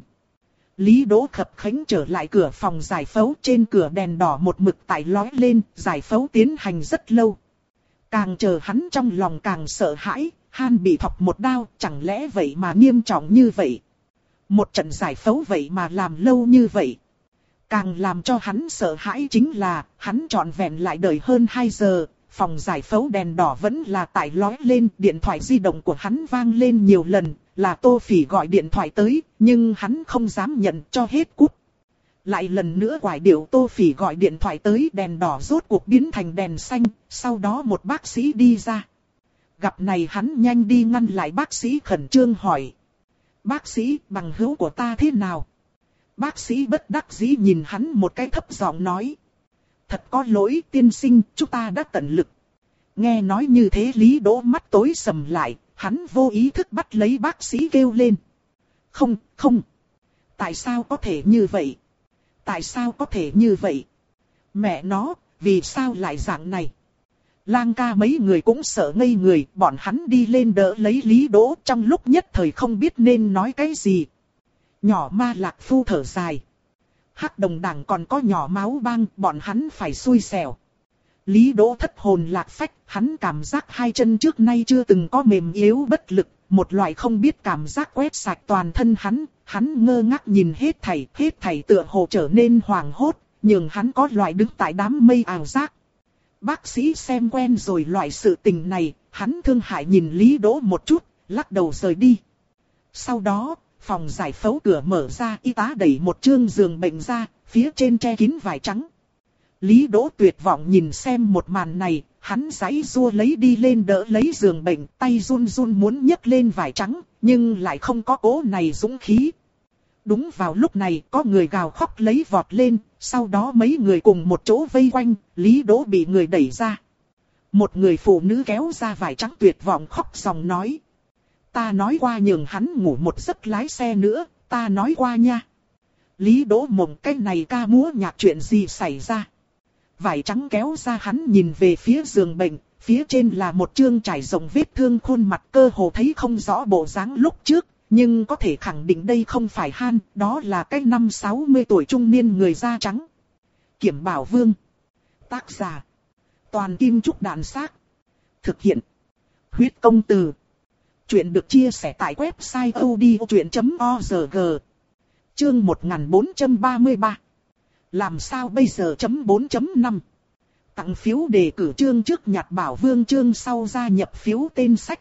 Lý Đỗ khập khánh trở lại cửa phòng giải phẫu, trên cửa đèn đỏ một mực tại lói lên, giải phẫu tiến hành rất lâu. Càng chờ hắn trong lòng càng sợ hãi, Han bị thọc một đao, chẳng lẽ vậy mà nghiêm trọng như vậy. Một trận giải phẫu vậy mà làm lâu như vậy. Càng làm cho hắn sợ hãi chính là, hắn trọn vẹn lại đợi hơn hai giờ, phòng giải phẫu đèn đỏ vẫn là tại lói lên, điện thoại di động của hắn vang lên nhiều lần, là Tô Phỉ gọi điện thoại tới, nhưng hắn không dám nhận, cho hết cút. Lại lần nữa quải điệu Tô Phỉ gọi điện thoại tới, đèn đỏ rốt cuộc biến thành đèn xanh, sau đó một bác sĩ đi ra. Gặp này hắn nhanh đi ngăn lại bác sĩ, khẩn trương hỏi. Bác sĩ, bằng hữu của ta thế nào? Bác sĩ bất đắc dĩ nhìn hắn một cái, thấp giọng nói. Thật có lỗi tiên sinh, chúng ta đã tận lực. Nghe nói như thế Lý Đỗ mắt tối sầm lại, hắn vô ý thức bắt lấy bác sĩ kêu lên. Không, không. Tại sao có thể như vậy? Tại sao có thể như vậy? Mẹ nó, vì sao lại dạng này? Lang ca mấy người cũng sợ ngây người, bọn hắn đi lên đỡ lấy Lý Đỗ, trong lúc nhất thời không biết nên nói cái gì. Nhỏ Ma Lạc Phu thở dài. Hắc Đồng Đảng còn có nhỏ máu bang, bọn hắn phải xui xẻo. Lý Đỗ thất hồn lạc phách, hắn cảm giác hai chân trước nay chưa từng có mềm yếu bất lực, một loại không biết cảm giác quét sạch toàn thân hắn, hắn ngơ ngác nhìn hết thảy, hết thảy tựa hồ trở nên hoảng hốt, nhưng hắn có loại đứng tại đám mây ảo giác. Bác sĩ xem quen rồi loại sự tình này, hắn thương hại nhìn Lý Đỗ một chút, lắc đầu rời đi. Sau đó, phòng giải phẫu cửa mở ra, y tá đẩy một chương giường bệnh ra, phía trên che kín vải trắng. Lý Đỗ tuyệt vọng nhìn xem một màn này, hắn giãy giụa lấy đi lên đỡ lấy giường bệnh, tay run run muốn nhấc lên vải trắng, nhưng lại không có cố này dũng khí. Đúng vào lúc này, có người gào khóc lấy vọt lên, sau đó mấy người cùng một chỗ vây quanh, Lý Đỗ bị người đẩy ra. Một người phụ nữ kéo ra vải trắng tuyệt vọng khóc ròng nói. Ta nói qua nhường hắn ngủ một giấc lái xe nữa, ta nói qua nha. Lý Đỗ mộng cái này ca múa nhạc chuyện gì xảy ra. Vải trắng kéo ra, hắn nhìn về phía giường bệnh, phía trên là một chương trải rộng vết thương, khuôn mặt cơ hồ thấy không rõ bộ dáng lúc trước, nhưng có thể khẳng định đây không phải Han, đó là cái năm sáu mươi tuổi trung niên người da trắng. Kiểm Bảo Vương. Tác giả. Toàn Kim Trúc Đạn Xác. Thực hiện. Huyết Công Từ. Chuyện được chia sẻ tại website odchuyện chấm org. Chương một nghìn bốn trăm ba mươi ba. Làm sao bây giờ chấm bốn chấm năm. Tặng phiếu đề cử chương trước nhặt Bảo Vương, chương sau gia nhập phiếu tên sách.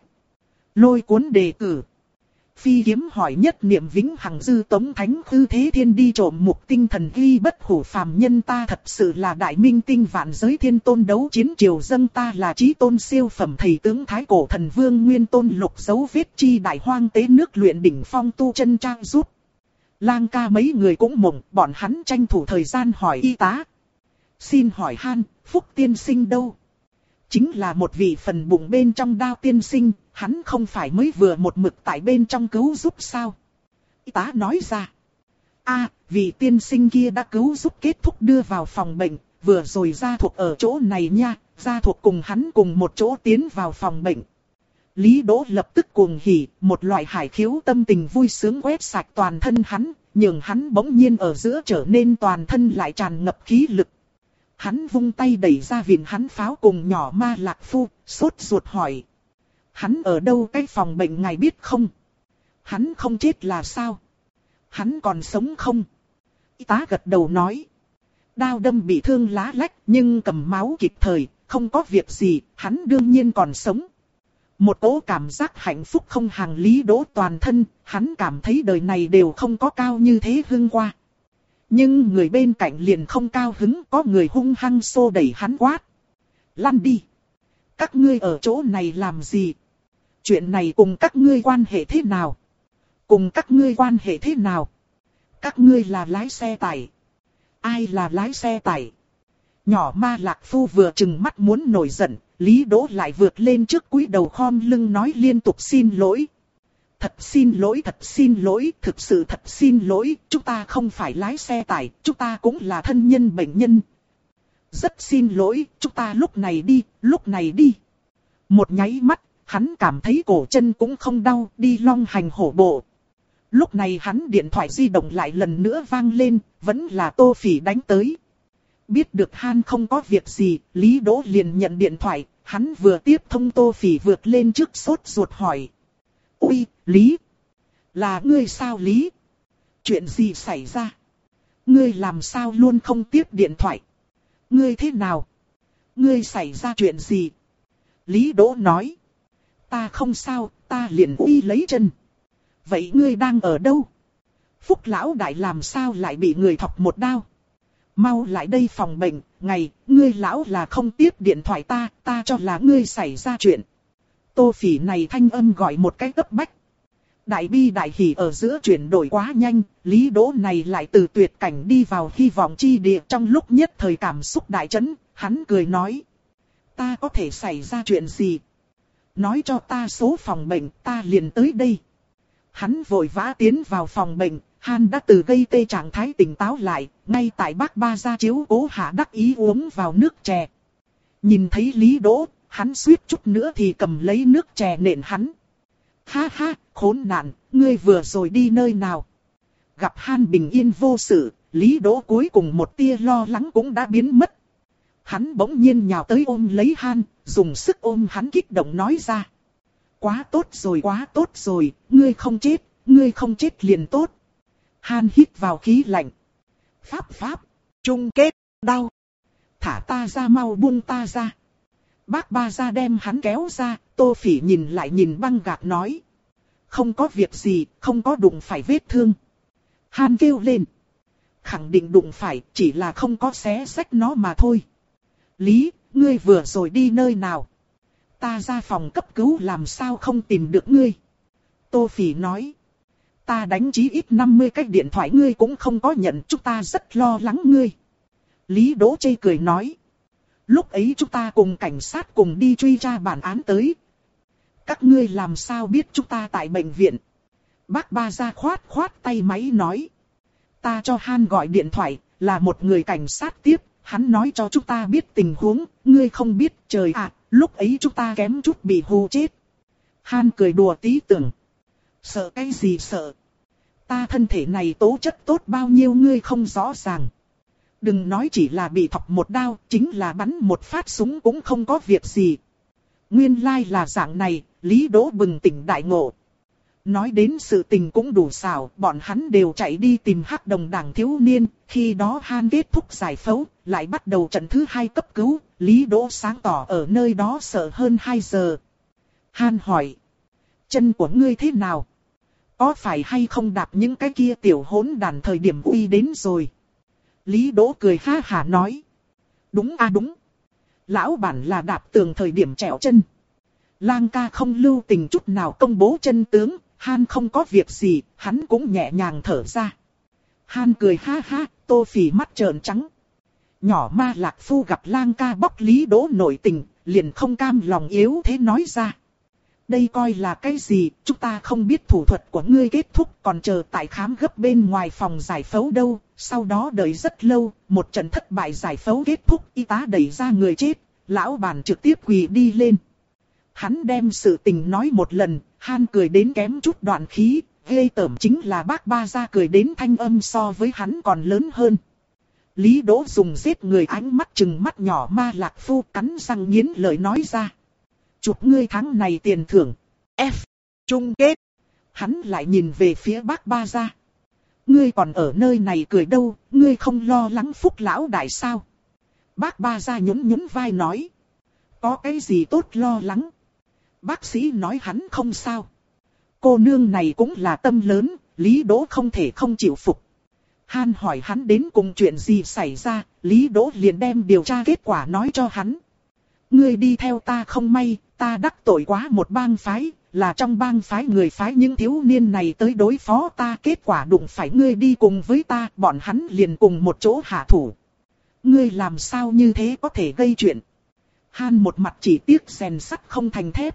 Lôi cuốn đề cử. Phi kiếm hỏi nhất niệm vĩnh hằng dư tống thánh khư thế thiên đi trộm mục tinh thần ghi bất hủ phàm nhân, ta thật sự là đại minh tinh vạn giới thiên tôn đấu chiến triều dâng, ta là chí tôn siêu phẩm thầy tướng thái cổ thần vương nguyên tôn lục dấu vết chi đại hoang tế nước luyện đỉnh phong tu chân trang giúp. Lang ca mấy người cũng mộng, bọn hắn tranh thủ thời gian hỏi y tá. Xin hỏi Han, Phúc tiên sinh đâu? Chính là một vị phần bụng bên trong đao tiên sinh, hắn không phải mới vừa một mực tại bên trong cứu giúp sao? Y tá nói ra. A, vị tiên sinh kia đã cứu giúp kết thúc đưa vào phòng bệnh, vừa rồi gia thuộc ở chỗ này nha, gia thuộc cùng hắn cùng một chỗ tiến vào phòng bệnh. Lý Đỗ lập tức cuồng hỉ, một loại hải khiếu tâm tình vui sướng quét sạch toàn thân hắn, nhưng hắn bỗng nhiên ở giữa trở nên toàn thân lại tràn ngập khí lực. Hắn vung tay đẩy ra vịn hắn pháo cùng nhỏ Ma Lạc Phu, sốt ruột hỏi. Hắn ở đâu, cái phòng bệnh ngài biết không? Hắn không chết là sao? Hắn còn sống không? Y tá gật đầu nói. Đao đâm bị thương lá lách nhưng cầm máu kịp thời, không có việc gì, hắn đương nhiên còn sống. Một cỗ cảm giác hạnh phúc không hàng Lý Đỗ toàn thân, hắn cảm thấy đời này đều không có cao như thế hưng qua. Nhưng người bên cạnh liền không cao hứng, có người hung hăng xô đẩy hắn quát. Lăn đi! Các ngươi ở chỗ này làm gì? Chuyện này cùng các ngươi quan hệ thế nào? Cùng các ngươi quan hệ thế nào? Các ngươi là lái xe tải. Ai là lái xe tải? Nhỏ Ma Lạc Phu vừa chừng mắt muốn nổi giận, Lý Đỗ lại vượt lên trước cúi đầu khom lưng nói liên tục xin lỗi. Thật xin lỗi, thật xin lỗi, thực sự thật xin lỗi, chúng ta không phải lái xe tải, chúng ta cũng là thân nhân bệnh nhân. Rất xin lỗi, chúng ta lúc này đi, lúc này đi. Một nháy mắt, hắn cảm thấy cổ chân cũng không đau, đi long hành hổ bộ. Lúc này hắn điện thoại di động lại lần nữa vang lên, vẫn là Tô Phỉ đánh tới. Biết được Han không có việc gì, Lý Đỗ liền nhận điện thoại, hắn vừa tiếp thông Tô Phỉ vượt lên trước sốt ruột hỏi. Ui, Lý! Là ngươi sao Lý? Chuyện gì xảy ra? Ngươi làm sao luôn không tiếp điện thoại? Ngươi thế nào? Ngươi xảy ra chuyện gì? Lý Đỗ nói. Ta không sao, ta liền uy lấy chân. Vậy ngươi đang ở đâu? Phúc lão đại làm sao lại bị người thọc một đao? Mau lại đây phòng bệnh, ngày, ngươi lão là không tiếp điện thoại ta, ta cho là ngươi xảy ra chuyện. Tô Phỉ này thanh âm gọi một cái cấp bách. Đại bi đại hỉ ở giữa chuyển đổi quá nhanh, Lý Đỗ này lại từ tuyệt cảnh đi vào hy vọng chi địa, trong lúc nhất thời cảm xúc đại chấn, hắn cười nói. Ta có thể xảy ra chuyện gì? Nói cho ta số phòng bệnh, ta liền tới đây. Hắn vội vã tiến vào phòng bệnh, Han đã từ gây tê trạng thái tỉnh táo lại, ngay tại bác ba gia chiếu cố hạ đắc ý uống vào nước chè. Nhìn thấy Lý Đỗ, hắn suýt chút nữa thì cầm lấy nước chè nện hắn. Ha ha, khốn nạn, ngươi vừa rồi đi nơi nào? Gặp Han bình yên vô sự, Lý Đỗ cuối cùng một tia lo lắng cũng đã biến mất. Hắn bỗng nhiên nhào tới ôm lấy Han, dùng sức ôm hắn kích động nói ra. Quá tốt rồi, quá tốt rồi, ngươi không chết, ngươi không chết liền tốt. Han hít vào khí lạnh. Pháp pháp, chung kết, đau. Thả ta ra, mau buông ta ra. Bác ba ra đem hắn kéo ra, Tô Phỉ nhìn lại nhìn băng gạc nói. Không có việc gì, không có đụng phải vết thương. Han kêu lên. Khẳng định đụng phải, chỉ là không có xé xách nó mà thôi. Lý, ngươi vừa rồi đi nơi nào? Ta ra phòng cấp cứu làm sao không tìm được ngươi? Tô Phỉ nói. Ta đánh chí ít năm mươi cái điện thoại ngươi cũng không có nhận, chúng ta rất lo lắng ngươi. Lý Đỗ chê cười nói. Lúc ấy chúng ta cùng cảnh sát cùng đi truy tra bản án tới. Các ngươi làm sao biết chúng ta tại bệnh viện? Bác ba ra khoát khoát tay máy nói. Ta cho Han gọi điện thoại, là một người cảnh sát tiếp, hắn nói cho chúng ta biết tình huống, ngươi không biết, trời ạ, lúc ấy chúng ta kém chút bị hù chết. Han cười đùa tí tưởng. Sợ cái gì sợ? Ta thân thể này tố chất tốt bao nhiêu ngươi không rõ ràng. Đừng nói chỉ là bị thọc một đao, chính là bắn một phát súng cũng không có việc gì. Nguyên lai là dạng này, Lý Đỗ bừng tỉnh đại ngộ. Nói đến sự tình cũng đủ xảo, bọn hắn đều chạy đi tìm Hắc Đồng đảng thiếu niên, khi đó Han kết thúc giải phẫu, lại bắt đầu trận thứ hai cấp cứu, Lý Đỗ sáng tỏ ở nơi đó sợ hơn hai giờ. Han hỏi, chân của ngươi thế nào? Có phải hay không đạp những cái kia tiểu hỗn đàn thời điểm uy đến rồi? Lý Đỗ cười ha hả nói, đúng a đúng. Lão bản là đạp tường thời điểm trèo chân. Lang ca không lưu tình chút nào công bố chân tướng, Han không có việc gì, hắn cũng nhẹ nhàng thở ra. Han cười ha ha, Tô Phỉ mắt trợn trắng. Nhỏ Ma Lạc Phu gặp Lang ca bóc Lý Đỗ nội tình, liền không cam lòng yếu thế nói ra. Đây coi là cái gì, chúng ta không biết thủ thuật của ngươi kết thúc, còn chờ tại khám gấp bên ngoài phòng giải phẫu đâu. Sau đó đợi rất lâu, một trận thất bại giải phẫu kết thúc, y tá đẩy ra người chết, lão bản trực tiếp quỳ đi lên. Hắn đem sự tình nói một lần, Han cười đến kém chút đoạn khí, ghê tởm chính là bác ba ra cười đến thanh âm so với hắn còn lớn hơn. Lý Đỗ dùng giết người ánh mắt chừng mắt nhỏ Ma Lạc Phu, cắn răng nghiến lợi nói ra. Chụp ngươi tháng này tiền thưởng. F. Chung kết. Hắn lại nhìn về phía bác ba ra. Ngươi còn ở nơi này cười đâu, ngươi không lo lắng Phúc lão đại sao? Bác ba ra nhún nhún vai nói. Có cái gì tốt lo lắng? Bác sĩ nói hắn không sao. Cô nương này cũng là tâm lớn, Lý Đỗ không thể không chịu phục. Han hỏi hắn đến cùng chuyện gì xảy ra, Lý Đỗ liền đem điều tra kết quả nói cho hắn. Ngươi đi theo ta không may, ta đắc tội quá một bang phái, là trong bang phái người phái những thiếu niên này tới đối phó ta, kết quả đụng phải ngươi đi cùng với ta, bọn hắn liền cùng một chỗ hạ thủ. Ngươi làm sao như thế có thể gây chuyện? Han một mặt chỉ tiếc rèn sắt không thành thép.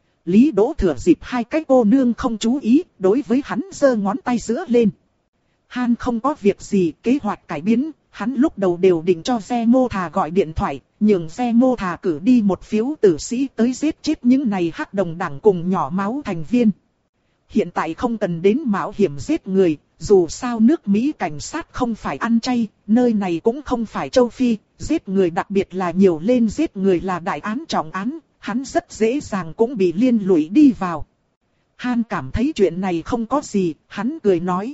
Lý Đỗ thừa dịp hai cái cô nương không chú ý, đối với hắn giơ ngón tay giữa lên. Han không có việc gì, kế hoạch cải biến, hắn lúc đầu đều định cho Xe Mô Thà gọi điện thoại, nhường Xe Mô Thà cử đi một phiếu tử sĩ tới giết chết những này Hắc Đồng đảng cùng nhỏ máu thành viên. Hiện tại không cần đến mạo hiểm giết người, dù sao nước Mỹ cảnh sát không phải ăn chay, nơi này cũng không phải châu Phi, giết người đặc biệt là nhiều lên giết người là đại án trọng án, hắn rất dễ dàng cũng bị liên lụy đi vào. Han cảm thấy chuyện này không có gì, hắn cười nói.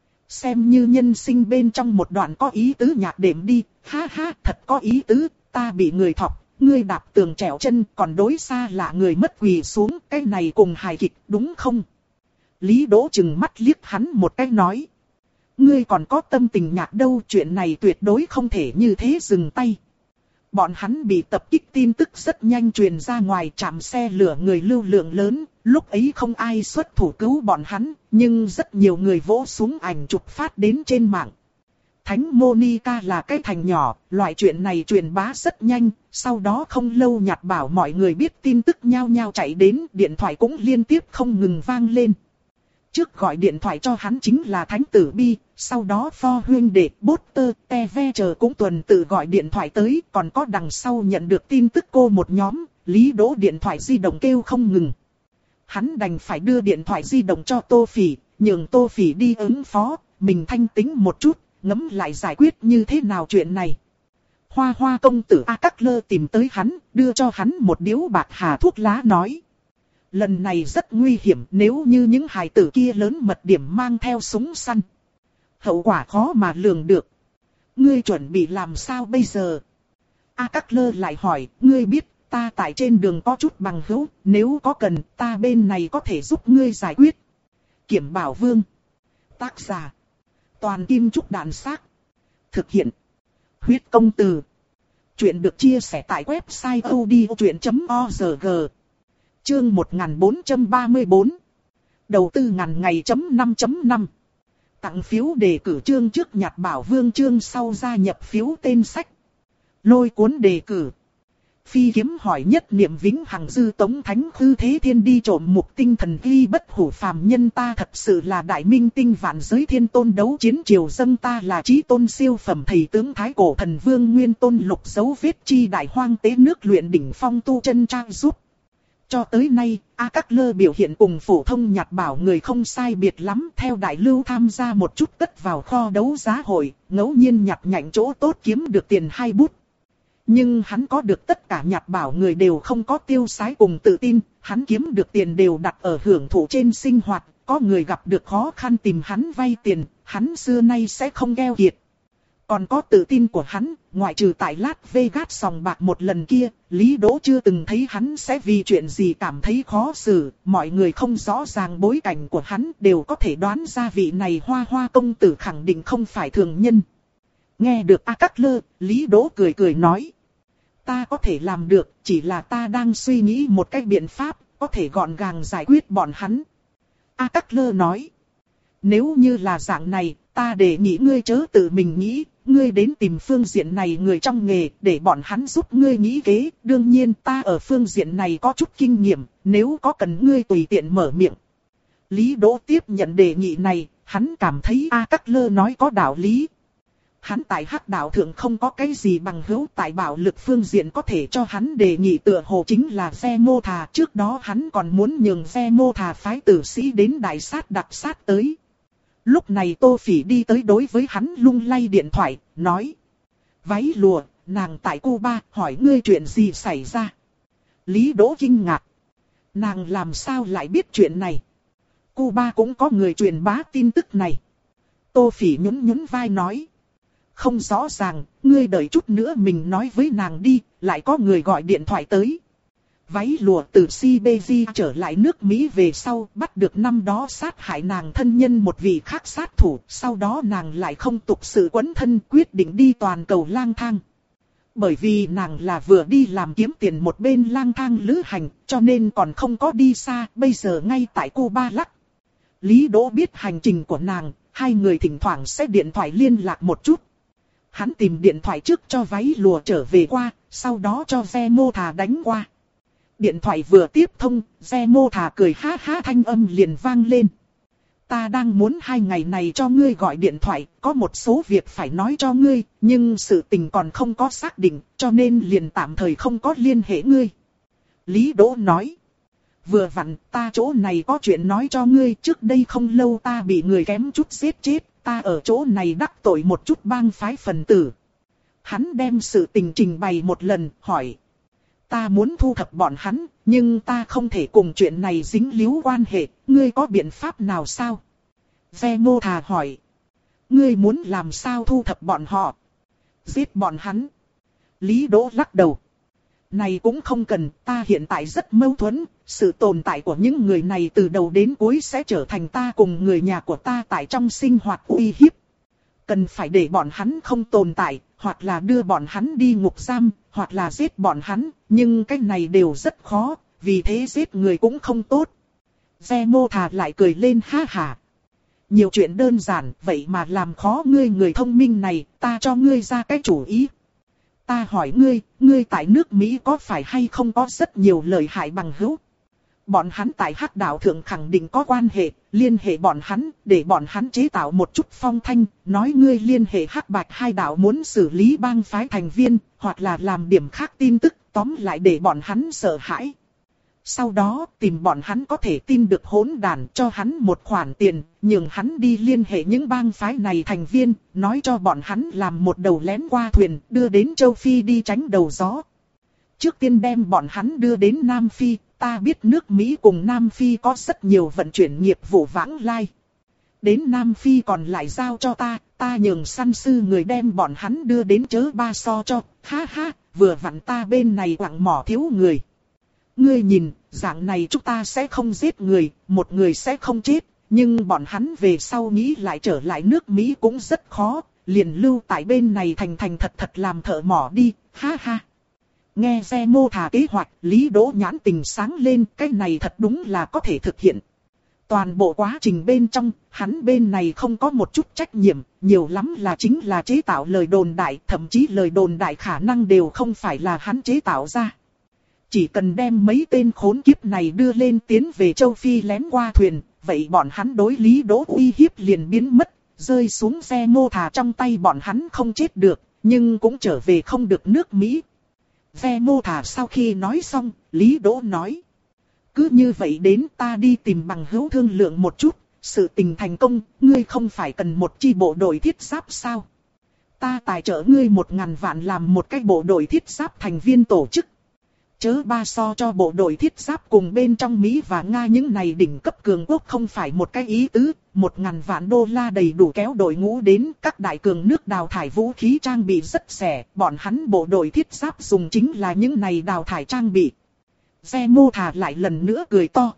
Xem như nhân sinh bên trong một đoạn có ý tứ nhạc đệm đi, ha ha, thật có ý tứ, ta bị người thọc, ngươi đạp tường trèo chân, còn đối xa lạ người mất quỳ xuống, cái này cùng hài kịch, đúng không? Lý Đỗ chừng mắt liếc hắn một cái nói. Ngươi còn có tâm tình nhạc đâu, chuyện này tuyệt đối không thể như thế dừng tay. Bọn hắn bị tập kích tin tức rất nhanh truyền ra ngoài, trạm xe lửa người lưu lượng lớn, lúc ấy không ai xuất thủ cứu bọn hắn, nhưng rất nhiều người vỗ xuống ảnh chụp phát đến trên mạng. Thánh Monica là cái thành nhỏ, loại chuyện này truyền bá rất nhanh, sau đó không lâu Nhạt Bảo mọi người biết tin tức nhao nhao chạy đến, điện thoại cũng liên tiếp không ngừng vang lên. Trước gọi điện thoại cho hắn chính là Thánh Tử Bi, sau đó Pho huynh đệ, Potter, Teve chờ cũng tuần tự gọi điện thoại tới, còn có đằng sau nhận được tin tức cô một nhóm, Lý Đỗ điện thoại di động kêu không ngừng. Hắn đành phải đưa điện thoại di động cho Tô Phỉ, nhường Tô Phỉ đi ứng phó, mình thanh tĩnh một chút, ngẫm lại giải quyết như thế nào chuyện này. Hoa Hoa công tử A Cắc Lơ tìm tới hắn, đưa cho hắn một điếu bạc hà thuốc lá nói. Lần này rất nguy hiểm, nếu như những hài tử kia lớn mật điểm mang theo súng săn. Hậu quả khó mà lường được. Ngươi chuẩn bị làm sao bây giờ? A Cắc Lơ lại hỏi, ngươi biết, ta tại trên đường có chút bằng hữu, nếu có cần, ta bên này có thể giúp ngươi giải quyết. Kiểm Bảo Vương. Tác giả. Toàn Kim Trúc Đàn Xác. Thực hiện. Huyết Công Từ. Chuyện được chia sẻ tại website odchuyện chấm org. Chương một nghìn bốn trăm ba mươi tư. Đầu tư ngàn ngày chấm năm chấm năm. Tặng phiếu đề cử chương trước Nhạt Bảo Vương, chương sau gia nhập phiếu tên sách. Lôi cuốn đề cử. Phi kiếm hỏi nhất niệm vĩnh hằng dư tống thánh khư thế thiên đi trộm mục tinh thần ghi bất hủ phàm nhân, ta thật sự là đại minh tinh vạn giới thiên tôn đấu chiến triều dâng, ta là chí tôn siêu phẩm thầy tướng thái cổ thần vương nguyên tôn lục dấu vết chi đại hoang tế nước luyện đỉnh phong tu chân trang giúp. Cho tới nay, A Cắc Lơ biểu hiện cùng phổ thông Nhạt Bảo người không sai biệt lắm, theo đại lưu tham gia một chút cất vào kho đấu giá hội, ngẫu nhiên nhặt nhạnh chỗ tốt kiếm được tiền hai bút. Nhưng hắn có được tất cả Nhạt Bảo người đều không có tiêu sái cùng tự tin, hắn kiếm được tiền đều đặt ở hưởng thụ trên sinh hoạt, có người gặp được khó khăn tìm hắn vay tiền, hắn xưa nay sẽ không keo kiệt. Còn có tự tin của hắn, ngoại trừ tại Las Vegas sòng bạc một lần kia, Lý Đỗ chưa từng thấy hắn sẽ vì chuyện gì cảm thấy khó xử, mọi người không rõ ràng bối cảnh của hắn đều có thể đoán ra vị này Hoa Hoa công tử khẳng định không phải thường nhân. Nghe được A Cắc Lơ, Lý Đỗ cười cười nói. Ta có thể làm được, chỉ là ta đang suy nghĩ một cách biện pháp, có thể gọn gàng giải quyết bọn hắn. A Cắc Lơ nói. Nếu như là dạng này, ta đề nghị ngươi chớ tự mình nghĩ, ngươi đến tìm phương diện này người trong nghề, để bọn hắn giúp ngươi nghĩ kế. Đương nhiên ta ở phương diện này có chút kinh nghiệm, nếu có cần ngươi tùy tiện mở miệng. Lý Đỗ tiếp nhận đề nghị này, hắn cảm thấy A Cắc Lơ nói có đạo lý. Hắn tại Hắc Đạo thượng không có cái gì bằng hữu, tại bạo lực phương diện có thể cho hắn đề nghị tựa hồ chính là Ve Mô Thà. Trước đó hắn còn muốn nhường Ve Mô Thà phái tử sĩ đến đại sát đặc sát tới. Lúc này Tô Phỉ đi tới đối với hắn lung lay điện thoại, nói. Váy lùa, nàng tại Cuba, hỏi ngươi chuyện gì xảy ra. Lý Đỗ kinh ngạc. Nàng làm sao lại biết chuyện này? Cuba cũng có người truyền bá tin tức này. Tô Phỉ nhún nhún vai nói. Không rõ ràng, ngươi đợi chút nữa mình nói với nàng đi, lại có người gọi điện thoại tới. Váy lùa từ Siberia trở lại nước Mỹ về sau, bắt được năm đó sát hại nàng thân nhân một vị khác sát thủ, sau đó nàng lại không tục sự quấn thân, quyết định đi toàn cầu lang thang. Bởi vì nàng là vừa đi làm kiếm tiền một bên lang thang lữ hành, cho nên còn không có đi xa, bây giờ ngay tại Cuba lắc. Lý Đỗ biết hành trình của nàng, hai người thỉnh thoảng sẽ điện thoại liên lạc một chút. Hắn tìm điện thoại trước cho váy lùa trở về qua, sau đó cho Ve Mô Thà đánh qua. Điện thoại vừa tiếp thông, Ve Mô Thà cười ha ha thanh âm liền vang lên. Ta đang muốn hai ngày này cho ngươi gọi điện thoại, có một số việc phải nói cho ngươi, nhưng sự tình còn không có xác định, cho nên liền tạm thời không có liên hệ ngươi. Lý Đỗ nói. Vừa vặn, ta chỗ này có chuyện nói cho ngươi, trước đây không lâu ta bị người kém chút giết chết. Ta ở chỗ này đắc tội một chút bang phái phần tử. Hắn đem sự tình trình bày một lần, hỏi. Ta muốn thu thập bọn hắn, nhưng ta không thể cùng chuyện này dính líu quan hệ, ngươi có biện pháp nào sao? Ve Mô Thà hỏi. Ngươi muốn làm sao thu thập bọn họ? Giết bọn hắn. Lý Đỗ lắc đầu. Này cũng không cần, ta hiện tại rất mâu thuẫn, sự tồn tại của những người này từ đầu đến cuối sẽ trở thành ta cùng người nhà của ta tại trong sinh hoạt uy hiếp. Cần phải để bọn hắn không tồn tại, hoặc là đưa bọn hắn đi ngục giam, hoặc là giết bọn hắn, nhưng cái này đều rất khó, vì thế giết người cũng không tốt. Zemo lại cười lên ha ha. Nhiều chuyện đơn giản, vậy mà làm khó ngươi người thông minh này, ta cho ngươi ra cái chủ ý. Ta hỏi ngươi, ngươi tại nước Mỹ có phải hay không có rất nhiều lợi hại bằng hữu? Bọn hắn tại Hắc Đạo Thượng khẳng định có quan hệ, liên hệ bọn hắn, để bọn hắn chế tạo một chút phong thanh, nói ngươi liên hệ Hắc Bạch hai đạo muốn xử lý bang phái thành viên, hoặc là làm điểm khác tin tức, tóm lại để bọn hắn sợ hãi. Sau đó tìm bọn hắn có thể tin được hỗn đàn, cho hắn một khoản tiền, nhường hắn đi liên hệ những bang phái này thành viên, nói cho bọn hắn làm một đầu lén qua thuyền, đưa đến châu Phi đi tránh đầu gió. Trước tiên đem bọn hắn đưa đến Nam Phi, ta biết nước Mỹ cùng Nam Phi có rất nhiều vận chuyển nghiệp vụ vãng lai. Đến Nam Phi còn lại giao cho ta, ta nhường săn sư người đem bọn hắn đưa đến chớ ba so cho, ha ha, vừa vặn ta bên này quặng mỏ thiếu người. Ngươi nhìn, dạng này chúng ta sẽ không giết người, một người sẽ không chết, nhưng bọn hắn về sau nghĩ lại trở lại nước Mỹ cũng rất khó, liền lưu tại bên này thành thành thật thật làm thợ mỏ đi, ha ha. Nghe Zemo thả kế hoạch, Lý Đỗ nhãn tình sáng lên, cái này thật đúng là có thể thực hiện. Toàn bộ quá trình bên trong, hắn bên này không có một chút trách nhiệm, nhiều lắm là chính là chế tạo lời đồn đại, thậm chí lời đồn đại khả năng đều không phải là hắn chế tạo ra. Chỉ cần đem mấy tên khốn kiếp này đưa lên tiến về châu Phi lén qua thuyền, vậy bọn hắn đối Lý Đỗ uy hiếp liền biến mất, rơi xuống xe mô thà trong tay bọn hắn không chết được, nhưng cũng trở về không được nước Mỹ. Xe mô thà sau khi nói xong, Lý Đỗ nói. Cứ như vậy đến ta đi tìm bằng hữu thương lượng một chút, sự tình thành công, ngươi không phải cần một chi bộ đội thiết giáp sao? Ta tài trợ ngươi một ngàn vạn làm một cái bộ đội thiết giáp thành viên tổ chức. Chớ ba so cho bộ đội thiết giáp cùng bên trong Mỹ và Nga những này đỉnh cấp cường quốc không phải một cái ý tứ, một ngàn vạn đô la đầy đủ kéo đội ngũ đến, các đại cường nước đào thải vũ khí trang bị rất rẻ, bọn hắn bộ đội thiết giáp dùng chính là những này đào thải trang bị. Zemo thà lại lần nữa cười to.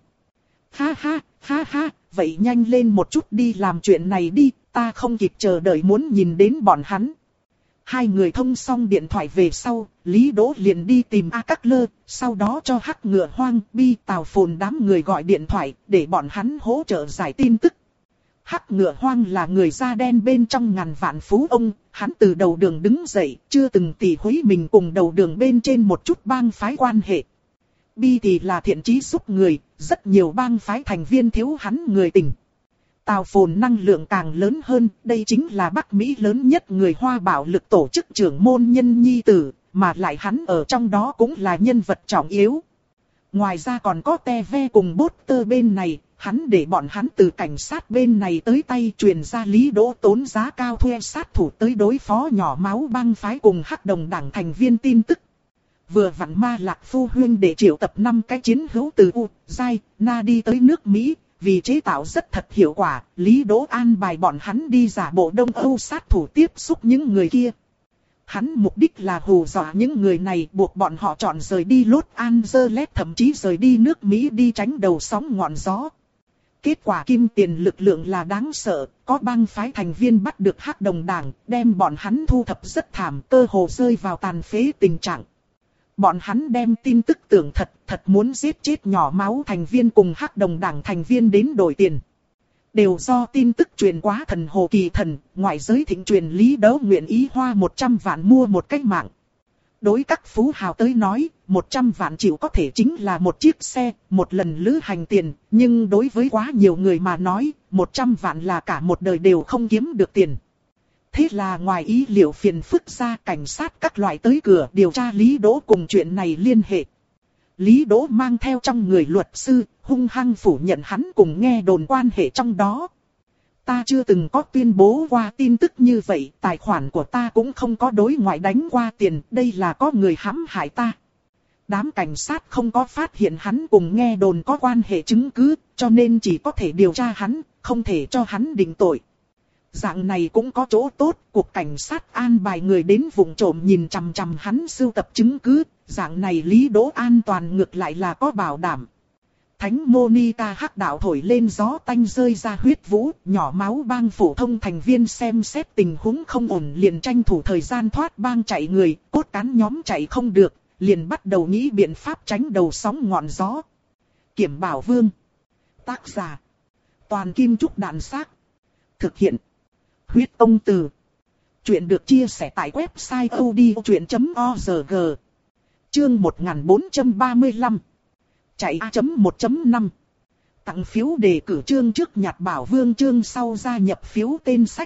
Ha ha, ha ha, vậy nhanh lên một chút đi làm chuyện này đi, ta không kịp chờ đợi muốn nhìn đến bọn hắn. Hai người thông xong điện thoại về sau, Lý Đỗ liền đi tìm A Cát Lơ, sau đó cho Hắc Ngựa Hoang, Bi Tào Phồn đám người gọi điện thoại, để bọn hắn hỗ trợ giải tin tức. Hắc Ngựa Hoang là người da đen bên trong ngàn vạn phú ông, hắn từ đầu đường đứng dậy, chưa từng tỉ hối mình cùng đầu đường bên trên một chút bang phái quan hệ. Bi thì là thiện chí giúp người, rất nhiều bang phái thành viên thiếu hắn người tình. Tào Phồn năng lượng càng lớn hơn, đây chính là Bắc Mỹ lớn nhất người Hoa bạo lực tổ chức trưởng môn nhân nhi tử, mà lại hắn ở trong đó cũng là nhân vật trọng yếu. Ngoài ra còn có te ve cùng bốt tơ bên này, hắn để bọn hắn từ cảnh sát bên này tới tay truyền ra Lý Đỗ tốn giá cao thuê sát thủ tới đối phó nhỏ máu bang phái cùng Hắc Đồng đảng thành viên tin tức. Vừa vặn Ma Lạc Phu huynh để triệu tập năm cái chiến hữu từ U, Giai, Na đi tới nước Mỹ. Vì chế tạo rất thật hiệu quả, Lý Đỗ an bài bọn hắn đi giả bộ Đông Âu sát thủ tiếp xúc những người kia. Hắn mục đích là hù dọa những người này, buộc bọn họ chọn rời đi Los Angeles, thậm chí rời đi nước Mỹ đi tránh đầu sóng ngọn gió. Kết quả kim tiền lực lượng là đáng sợ, có bang phái thành viên bắt được Hắc Đồng đảng, đem bọn hắn thu thập rất thảm, cơ hồ rơi vào tàn phế tình trạng. Bọn hắn đem tin tức tưởng thật, thật muốn giết chết nhỏ máu thành viên cùng Hắc Đồng đảng thành viên đến đổi tiền. Đều do tin tức truyền quá thần hồ kỳ thần, ngoại giới thịnh truyền Lý Đỗ nguyện ý hoa một trăm vạn mua một cái mạng. Đối các phú hào tới nói, một trăm vạn chịu có thể chính là một chiếc xe, một lần lữ hành tiền, nhưng đối với quá nhiều người mà nói, một trăm vạn là cả một đời đều không kiếm được tiền. Thế là ngoài ý liệu phiền phức ra, cảnh sát các loại tới cửa điều tra Lý Đỗ cùng chuyện này liên hệ. Lý Đỗ mang theo trong người luật sư, hung hăng phủ nhận hắn cùng nghe đồn quan hệ trong đó. Ta chưa từng có tuyên bố qua tin tức như vậy, tài khoản của ta cũng không có đối ngoại đánh qua tiền, đây là có người hãm hại ta. Đám cảnh sát không có phát hiện hắn cùng nghe đồn có quan hệ chứng cứ, cho nên chỉ có thể điều tra hắn, không thể cho hắn định tội. Dạng này cũng có chỗ tốt, cục cảnh sát an bài người đến vùng trộm nhìn chằm chằm hắn sưu tập chứng cứ, Dạng này Lý Đỗ an toàn ngược lại là có bảo đảm. Thánh Monica hắc đạo thổi lên gió tanh rơi ra huyết vũ, nhỏ máu bang phổ thông thành viên xem xét tình huống không ổn liền tranh thủ thời gian thoát bang chạy người, cốt cán nhóm chạy không được, liền bắt đầu nghĩ biện pháp tránh đầu sóng ngọn gió. Kiểm Bảo Vương. Tác giả. Toàn Kim Trúc Đạn Xác. Thực hiện. Huyết Tông Từ. Chuyện được chia sẻ tại website odchuyện chấm org. Chương một nghìn bốn trăm ba mươi lăm. Chạy A một chấm năm. Tặng phiếu đề cử chương trước nhặt Bảo Vương chương sau gia nhập phiếu tên sách.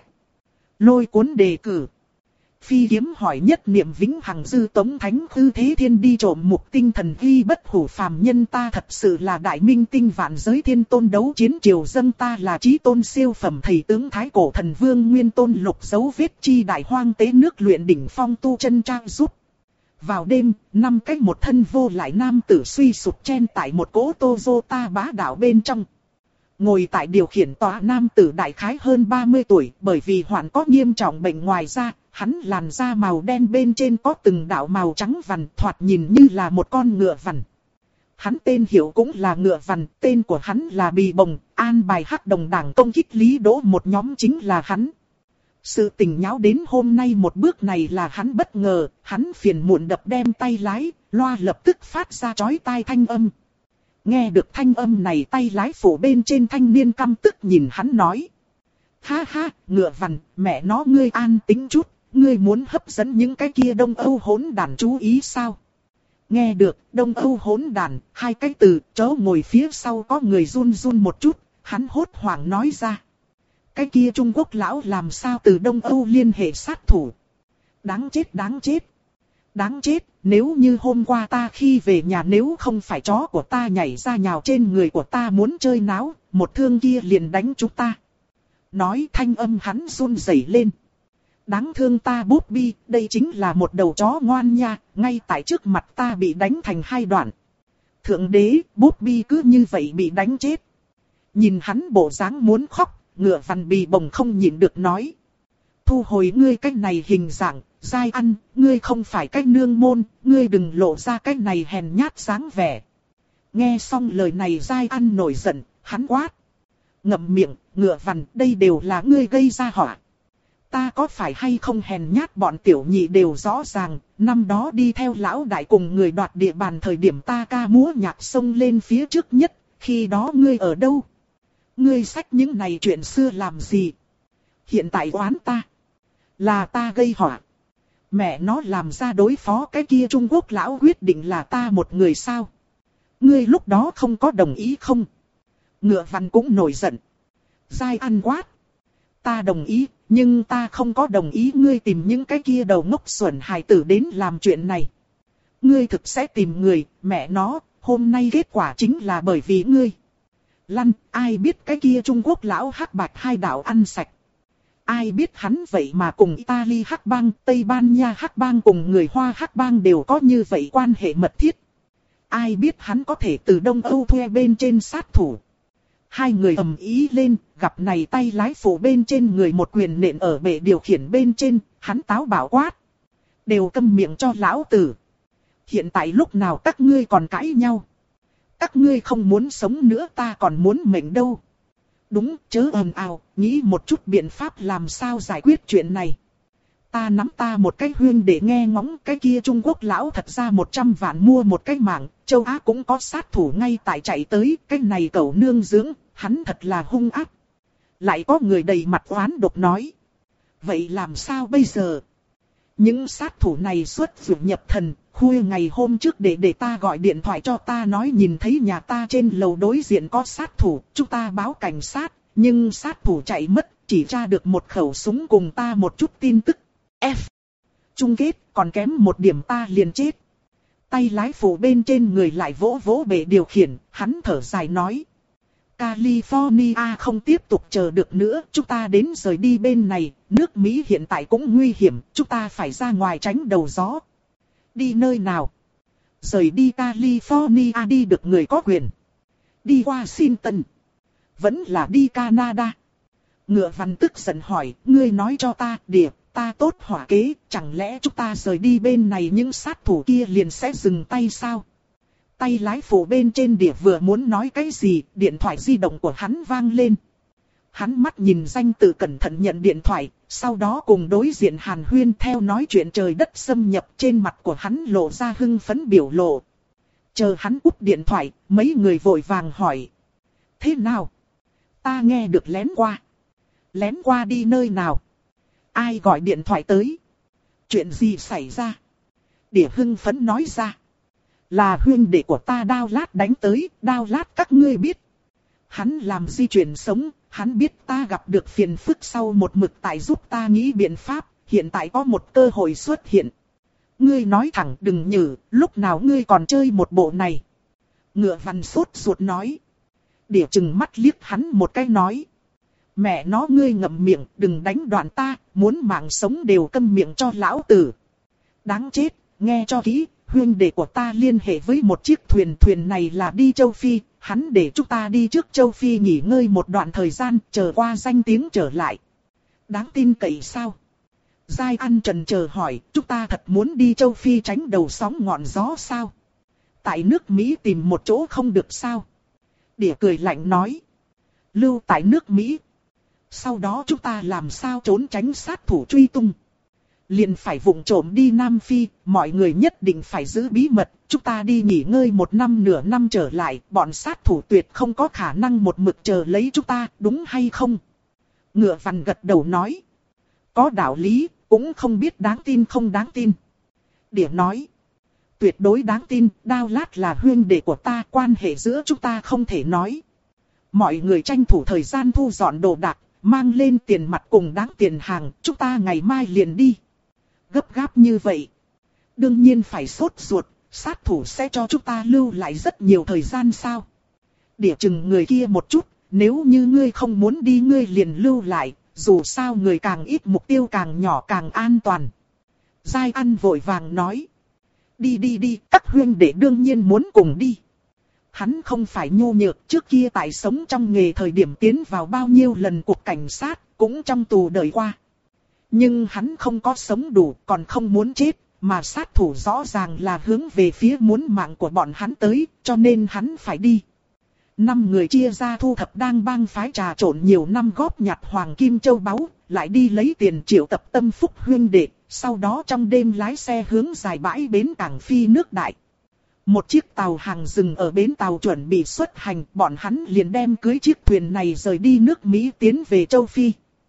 Lôi cuốn đề cử. Phi kiếm hỏi nhất niệm vĩnh hằng dư tống thánh hư thế thiên đi trộm mục tinh thần ghi bất hủ phàm nhân ta thật sự là đại minh tinh vạn giới thiên tôn đấu chiến triều dâng ta là chí tôn siêu phẩm thầy tướng thái cổ thần vương nguyên tôn lục dấu vết chi đại hoang tế nước luyện đỉnh phong tu chân trang giúp. Vào đêm, năm cách một thân vô lại nam tử suy sụp chen tại một cỗ Toyota bá đạo bên trong. Ngồi tại điều khiển tòa nam tử đại khái hơn ba mươi tuổi, bởi vì hoạn có nghiêm trọng bệnh ngoài da, hắn làn da màu đen bên trên có từng đạo màu trắng vằn thoạt nhìn như là một con ngựa vằn. Hắn tên hiệu cũng là ngựa vằn, tên của hắn là Bì Bồng, an bài hắc đồng đảng công kích Lý Đỗ một nhóm chính là hắn. Sự tình nháo đến hôm nay một bước này là hắn bất ngờ, hắn phiền muộn đập đem tay lái, loa lập tức phát ra chói tai thanh âm. Nghe được thanh âm này tay lái phủ bên trên thanh niên căm tức nhìn hắn nói. Ha ha, ngựa vằn, mẹ nó ngươi an tính chút, ngươi muốn hấp dẫn những cái kia Đông Âu hỗn đàn chú ý sao? Nghe được, Đông Âu hỗn đàn, hai cái từ, chớ ngồi phía sau có người run run một chút, hắn hốt hoảng nói ra. Cái kia Trung Quốc lão làm sao từ Đông Âu liên hệ sát thủ? Đáng chết đáng chết. Đáng chết, nếu như hôm qua ta khi về nhà nếu không phải chó của ta nhảy ra nhào trên người của ta muốn chơi náo, một thương kia liền đánh chúng ta. Nói thanh âm hắn run rẩy lên. Đáng thương ta Bobby, đây chính là một đầu chó ngoan nha, ngay tại trước mặt ta bị đánh thành hai đoạn. Thượng đế, Bobby cứ như vậy bị đánh chết. Nhìn hắn bộ dáng muốn khóc, ngựa vằn Bì Bồng không nhịn được nói. Thu hồi ngươi cái này hình dạng, dai ăn, ngươi không phải cái nương môn, ngươi đừng lộ ra cái này hèn nhát dáng vẻ. Nghe xong lời này dai ăn nổi giận, hắn quát. Ngậm miệng, ngựa vằn, đây đều là ngươi gây ra họa. Ta có phải hay không hèn nhát bọn tiểu nhị đều rõ ràng, năm đó đi theo lão đại cùng người đoạt địa bàn thời điểm ta ca múa nhạc xông lên phía trước nhất, khi đó ngươi ở đâu? Ngươi xách những này chuyện xưa làm gì? Hiện tại oán ta. Là ta gây họa. Mẹ nó làm ra đối phó cái kia Trung Quốc lão quyết định là ta một người sao? Ngươi lúc đó không có đồng ý không? Ngựa vằn cũng nổi giận. Dai ăn quát. Ta đồng ý, nhưng ta không có đồng ý ngươi tìm những cái kia đầu ngốc xuẩn hài tử đến làm chuyện này. Ngươi thực sẽ tìm người, mẹ nó, hôm nay kết quả chính là bởi vì ngươi. Lăn, ai biết cái kia Trung Quốc lão hắc bạch hai đạo ăn sạch. Ai biết hắn vậy mà cùng Italy hắc bang, Tây Ban Nha hắc bang cùng người Hoa hắc bang đều có như vậy quan hệ mật thiết. Ai biết hắn có thể từ Đông Âu thuê bên trên sát thủ. Hai người ầm ĩ lên, gặp này tay lái phụ bên trên người một quyền nện ở bệ điều khiển bên trên, hắn táo bạo quát. Đều câm miệng cho lão tử. Hiện tại lúc nào các ngươi còn cãi nhau. Các ngươi không muốn sống nữa ta còn muốn mệnh đâu. Đúng, chớ ồn ào, nghĩ một chút biện pháp làm sao giải quyết chuyện này. Ta nắm ta một cái huyên để nghe ngóng cái kia Trung Quốc lão thật ra một trăm vạn mua một cái mạng, châu Á cũng có sát thủ ngay tại chạy tới, cái này cẩu nương dưỡng, hắn thật là hung ác. Lại có người đầy mặt oán độc nói. Vậy làm sao bây giờ? Những sát thủ này xuất vượt nhập thần, khuya ngày hôm trước để để ta gọi điện thoại cho ta nói nhìn thấy nhà ta trên lầu đối diện có sát thủ, chúng ta báo cảnh sát, nhưng sát thủ chạy mất, chỉ tra được một khẩu súng cùng ta một chút tin tức. F. Chung kết, còn kém một điểm ta liền chết. Tay lái phụ bên trên người lại vỗ vỗ bệ điều khiển, hắn thở dài nói. California không tiếp tục chờ được nữa, chúng ta đến rời đi bên này, nước Mỹ hiện tại cũng nguy hiểm, chúng ta phải ra ngoài tránh đầu gió. Đi nơi nào? Rời đi California đi được người có quyền. Đi Washington. Vẫn là đi Canada. Ngựa vằn tức giận hỏi, ngươi nói cho ta, địa, ta tốt hỏa kế, chẳng lẽ chúng ta rời đi bên này những sát thủ kia liền sẽ dừng tay sao? Tay lái phụ bên trên đĩa vừa muốn nói cái gì, điện thoại di động của hắn vang lên. Hắn mắt nhìn danh tự cẩn thận nhận điện thoại, sau đó cùng đối diện Hàn Huyên theo nói chuyện trời đất xâm nhập, trên mặt của hắn lộ ra hưng phấn biểu lộ. Chờ hắn úp điện thoại, mấy người vội vàng hỏi. Thế nào? Ta nghe được lén qua. Lén qua đi nơi nào? Ai gọi điện thoại tới? Chuyện gì xảy ra? Đĩa hưng phấn nói ra. Là huynh đệ của ta Đao Lát đánh tới, Đao Lát các ngươi biết. Hắn làm di chuyển sống, hắn biết ta gặp được phiền phức sau một mực tại giúp ta nghĩ biện pháp, hiện tại có một cơ hội xuất hiện. Ngươi nói thẳng đừng nhử, lúc nào ngươi còn chơi một bộ này. Ngựa Văn sốt ruột nói. Đĩa chừng mắt liếc hắn một cái nói. Mẹ nó ngươi ngậm miệng, đừng đánh đoạn ta, muốn mạng sống đều câm miệng cho lão tử. Đáng chết, nghe cho kỹ, huynh đệ của ta liên hệ với một chiếc thuyền, thuyền này là đi châu Phi, hắn để chúng ta đi trước châu Phi nghỉ ngơi một đoạn thời gian, chờ qua danh tiếng trở lại. Đáng tin cậy sao? Giai An trần chờ hỏi, chúng ta thật muốn đi châu Phi tránh đầu sóng ngọn gió sao? Tại nước Mỹ tìm một chỗ không được sao? Đĩa cười lạnh nói. Lưu tại nước Mỹ. Sau đó chúng ta làm sao trốn tránh sát thủ truy tung? Liền phải vụng trộm đi Nam Phi, mọi người nhất định phải giữ bí mật. Chúng ta đi nghỉ ngơi một năm nửa năm trở lại, bọn sát thủ tuyệt không có khả năng một mực chờ lấy chúng ta, đúng hay không? Ngựa Văn gật đầu nói. Có đạo lý, cũng không biết đáng tin không đáng tin. Đĩa nói. Tuyệt đối đáng tin, Đao Lát là huynh đệ của ta, quan hệ giữa chúng ta không thể nói. Mọi người tranh thủ thời gian thu dọn đồ đạc, mang lên tiền mặt cùng đáng tiền hàng, chúng ta ngày mai liền đi. Gấp gáp như vậy. Đương nhiên phải sốt ruột, sát thủ sẽ cho chúng ta lưu lại rất nhiều thời gian sao? Đĩa chừng người kia một chút, nếu như ngươi không muốn đi ngươi liền lưu lại, dù sao người càng ít mục tiêu càng nhỏ càng an toàn. Giai An vội vàng nói. Đi đi đi, các huynh đệ đương nhiên muốn cùng đi. Hắn không phải nhu nhược, trước kia tại sống trong nghề thời điểm tiến vào bao nhiêu lần cục cảnh sát, cũng trong tù đời qua. Nhưng hắn không có sống đủ, còn không muốn chết, mà sát thủ rõ ràng là hướng về phía muốn mạng của bọn hắn tới, cho nên hắn phải đi. Năm người chia ra thu thập đang bang phái trà trộn nhiều năm góp nhặt hoàng kim châu báu, lại đi lấy tiền triệu tập Tâm Phúc huynh đệ, sau đó trong đêm lái xe hướng dài bãi bến cảng Phi nước Đại. Một chiếc tàu hàng dừng ở bến tàu chuẩn bị xuất hành, bọn hắn liền đem cưới chiếc thuyền này rời đi nước Mỹ tiến về châu Phi.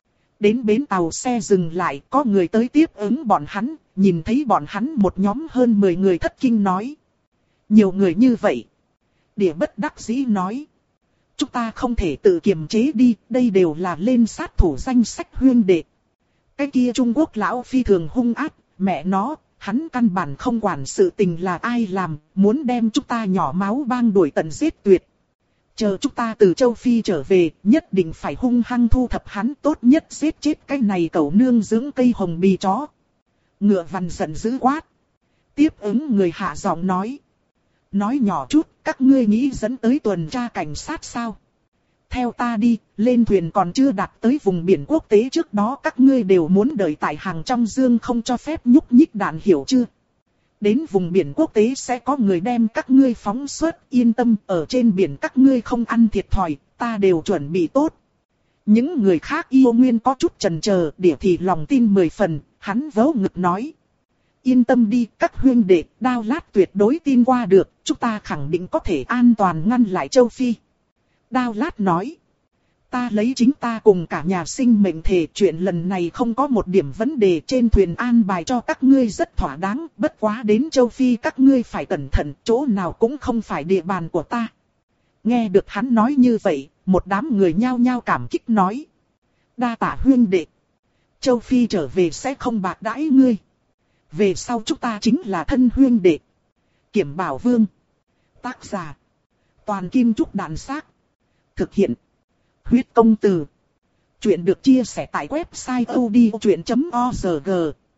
Đến bến tàu xe dừng lại, có người tới tiếp ứng bọn hắn, nhìn thấy bọn hắn một nhóm hơn mười người thất kinh nói. Nhiều người như vậy. Đĩa bất đắc dĩ nói. Chúng ta không thể tự kiềm chế đi, đây đều là lên sát thủ danh sách huynh đệ. Cái kia Trung Quốc lão phi thường hung ác, mẹ nó, hắn căn bản không quản sự tình là ai làm, muốn đem chúng ta nhỏ máu bang đuổi tận giết tuyệt. Chờ chúng ta từ châu Phi trở về, nhất định phải hung hăng thu thập hắn, tốt nhất giết chết cái này cẩu nương dưỡng cây hồng bì chó. Ngựa Văn giận dữ quát. Tiếp ứng người hạ giọng nói. Nói nhỏ chút, các ngươi nghĩ dẫn tới tuần tra cảnh sát sao? Theo ta đi, lên thuyền còn chưa đạt tới vùng biển quốc tế trước đó các ngươi đều muốn đợi tại hàng trong dương không cho phép nhúc nhích đạn hiểu chưa? Đến vùng biển quốc tế sẽ có người đem các ngươi phóng xuất, yên tâm, ở trên biển các ngươi không ăn thiệt thòi, ta đều chuẩn bị tốt. Những người khác yêu nguyên có chút chần chờ, Đĩa thì lòng tin mười phần, hắn vớ ngực nói. Yên tâm đi, các huynh đệ, Đao Lát tuyệt đối tin qua được, chúng ta khẳng định có thể an toàn ngăn lại châu Phi. Đao Lát nói. Ta lấy chính ta cùng cả nhà sinh mệnh thề, chuyện lần này không có một điểm vấn đề, trên thuyền an bài cho các ngươi rất thỏa đáng, bất quá đến châu Phi các ngươi phải cẩn thận, chỗ nào cũng không phải địa bàn của ta. Nghe được hắn nói như vậy, một đám người nhao nhao cảm kích nói. Đa tạ huynh đệ. Châu Phi trở về sẽ không bạc đãi ngươi. Về sau chúng ta chính là thân huynh đệ. Kiểm Bảo Vương. Tác giả. Toàn Kim Trúc Đạn Xác. Thực hiện. Huyết Công Từ. Chuyện được chia sẻ tại website odchuyện chấm org.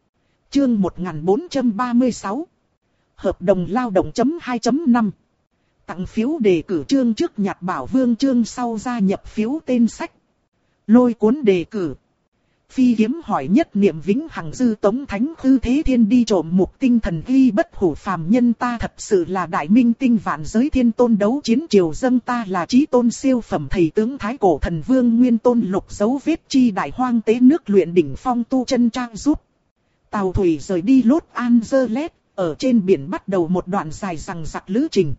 Chương một nghìn bốn trăm ba mươi sáu. Hợp đồng lao động chấm hai chấm năm. Tặng phiếu đề cử chương trước nhặt Bảo Vương chương sau gia nhập phiếu tên sách. Lôi cuốn đề cử. phi kiếm hỏi nhất niệm vĩnh hằng dư tống thánh hư thế thiên đi trộm mục tinh thần ghi bất hủ phàm nhân ta thật sự là đại minh tinh vạn giới thiên tôn đấu chiến triều dâng ta là chí tôn siêu phẩm thầy tướng thái cổ thần vương nguyên tôn lục dấu vết chi đại hoang tế nước luyện đỉnh phong tu chân trang giúp. Tàu thủy rời đi Los Angeles, ở trên biển bắt đầu một đoạn dài dằng dặc lữ trình.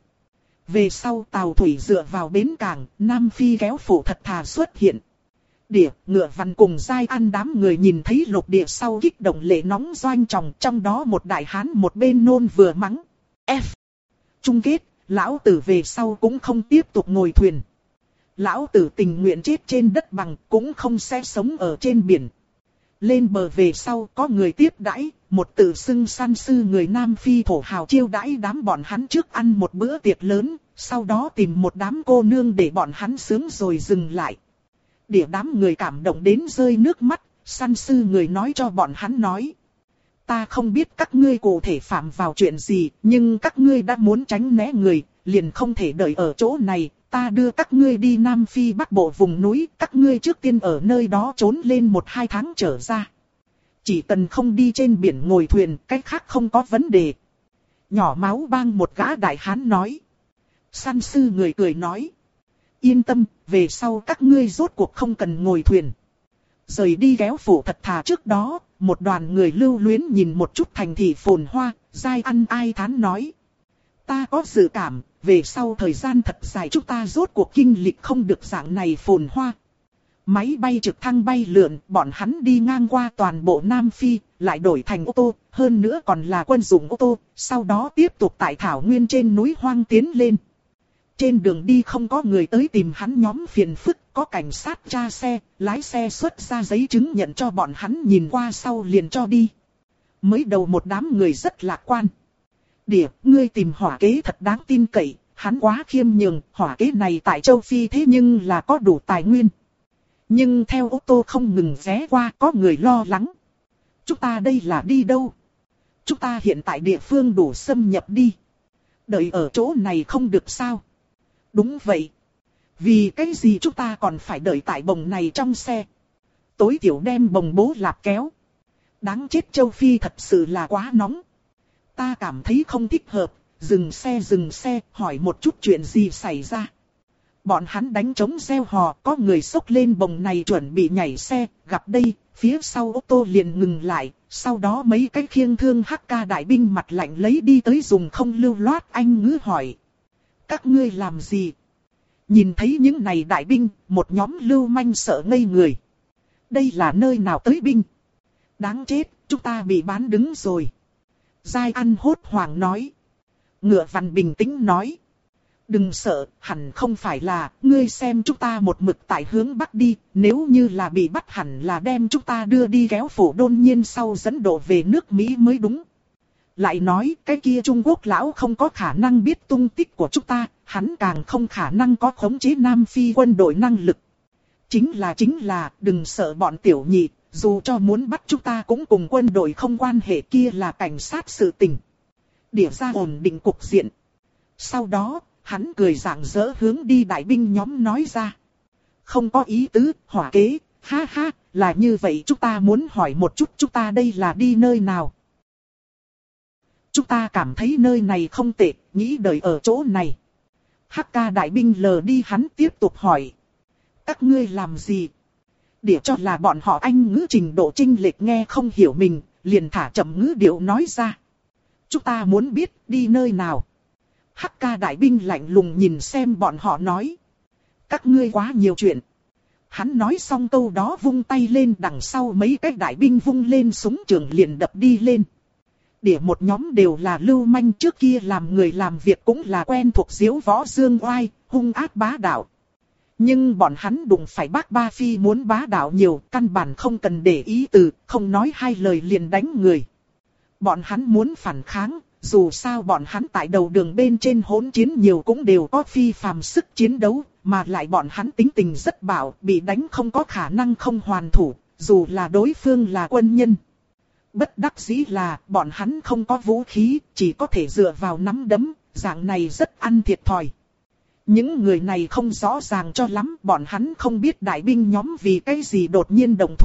Về sau tàu thủy dựa vào bến cảng, Nam Phi kéo phủ thật thà xuất hiện. Đĩa, ngựa văn cùng giai ăn đám người nhìn thấy lục địa sau kích động lệ nóng doanh tròng, trong đó một đại hán một bên nôn vừa mắng. F. Chung kết, lão tử về sau cũng không tiếp tục ngồi thuyền. Lão tử tình nguyện chết trên đất bằng, cũng không sẽ sống ở trên biển. Lên bờ về sau có người tiếp đãi, một tự xưng san sư người Nam Phi thổ hào chiêu đãi đám bọn hắn trước ăn một bữa tiệc lớn, sau đó tìm một đám cô nương để bọn hắn sướng rồi dừng lại. Để đám người cảm động đến rơi nước mắt, san sư người nói cho bọn hắn nói. Ta không biết các ngươi cụ thể phạm vào chuyện gì, nhưng các ngươi đã muốn tránh né người, liền không thể đợi ở chỗ này. Ta đưa các ngươi đi Nam Phi Bắc Bộ vùng núi, các ngươi trước tiên ở nơi đó trốn lên một hai tháng trở ra. Chỉ cần không đi trên biển ngồi thuyền, cách khác không có vấn đề. Nhỏ máu bang một gã đại hán nói. San sư người cười nói. Yên tâm, về sau các ngươi rốt cuộc không cần ngồi thuyền. Rời đi kéo phủ thật thà trước đó, một đoàn người lưu luyến nhìn một chút thành thị phồn hoa, giai ăn ai thán nói. Ta có dự cảm, về sau thời gian thật dài chúng ta rốt cuộc kinh lịch không được dạng này phồn hoa. Máy bay trực thăng bay lượn, bọn hắn đi ngang qua toàn bộ Nam Phi, lại đổi thành ô tô, hơn nữa còn là quân dụng ô tô, sau đó tiếp tục tại thảo nguyên trên núi hoang tiến lên. Trên đường đi không có người tới tìm hắn nhóm phiền phức, có cảnh sát tra xe, lái xe xuất ra giấy chứng nhận cho bọn hắn nhìn qua sau liền cho đi. Mới đầu một đám người rất lạc quan. Đĩa, ngươi tìm hỏa kế thật đáng tin cậy, hắn quá khiêm nhường, hỏa kế này tại châu Phi thế nhưng là có đủ tài nguyên. Nhưng theo ô tô không ngừng ghé qua có người lo lắng. Chúng ta đây là đi đâu? Chúng ta hiện tại địa phương đủ xâm nhập đi. Đợi ở chỗ này không được sao? Đúng vậy. Vì cái gì chúng ta còn phải đợi tại bồng này trong xe? Tối thiểu đem bồng bố lạp kéo. Đáng chết châu Phi thật sự là quá nóng. Ta cảm thấy không thích hợp, dừng xe dừng xe, hỏi một chút chuyện gì xảy ra. Bọn hắn đánh trống reo hò, có người xốc lên bồng này chuẩn bị nhảy xe, gặp đây, phía sau ô tô liền ngừng lại, sau đó mấy cái khiêng thương hắc ca đại binh mặt lạnh lấy đi tới dùng không lưu loát anh ngữ hỏi. Các ngươi làm gì? Nhìn thấy những này đại binh, một nhóm lưu manh sợ ngây người. Đây là nơi nào tới binh? Đáng chết, chúng ta bị bán đứng rồi. Giai ăn hốt hoảng nói. Ngựa văn bình tĩnh nói. Đừng sợ, hẳn không phải là, ngươi xem chúng ta một mực tại hướng bắc đi, nếu như là bị bắt hẳn là đem chúng ta đưa đi kéo phủ đôn nhiên sau dẫn độ về nước Mỹ mới đúng. Lại nói, cái kia Trung Quốc lão không có khả năng biết tung tích của chúng ta, hắn càng không khả năng có khống chế Nam Phi quân đội năng lực. Chính là chính là, đừng sợ bọn tiểu nhị, dù cho muốn bắt chúng ta cũng cùng quân đội không quan hệ kia là cảnh sát sự tình. Địa ra ổn định cục diện. Sau đó, hắn cười rạng rỡ hướng đi đại binh nhóm nói ra. Không có ý tứ, hỏa kế, ha ha, là như vậy chúng ta muốn hỏi một chút chúng ta đây là đi nơi nào. Chúng ta cảm thấy nơi này không tệ, nghĩ đợi ở chỗ này. Hắc ca đại binh lờ đi hắn tiếp tục hỏi. Các ngươi làm gì? Để cho là bọn họ anh ngữ trình độ chênh lệch nghe không hiểu mình, liền thả chậm ngữ điệu nói ra. Chúng ta muốn biết đi nơi nào. Hắc ca đại binh lạnh lùng nhìn xem bọn họ nói. Các ngươi quá nhiều chuyện. Hắn nói xong câu đó vung tay lên đằng sau mấy cái đại binh vung lên súng trường liền đập đi lên. Để một nhóm đều là lưu manh trước kia làm người làm việc cũng là quen thuộc diếu võ dương oai, hung ác bá đạo. Nhưng bọn hắn đụng phải bác Ba Phi muốn bá đạo nhiều, căn bản không cần để ý từ, không nói hai lời liền đánh người. Bọn hắn muốn phản kháng, dù sao bọn hắn tại đầu đường bên trên hỗn chiến nhiều cũng đều có phi phàm sức chiến đấu, mà lại bọn hắn tính tình rất bạo, bị đánh không có khả năng không hoàn thủ, dù là đối phương là quân nhân. Bất đắc dĩ là bọn hắn không có vũ khí, chỉ có thể dựa vào nắm đấm, dạng này rất ăn thiệt thòi. Những người này không rõ ràng cho lắm, bọn hắn không biết đại binh nhóm vì cái gì đột nhiên động thủ,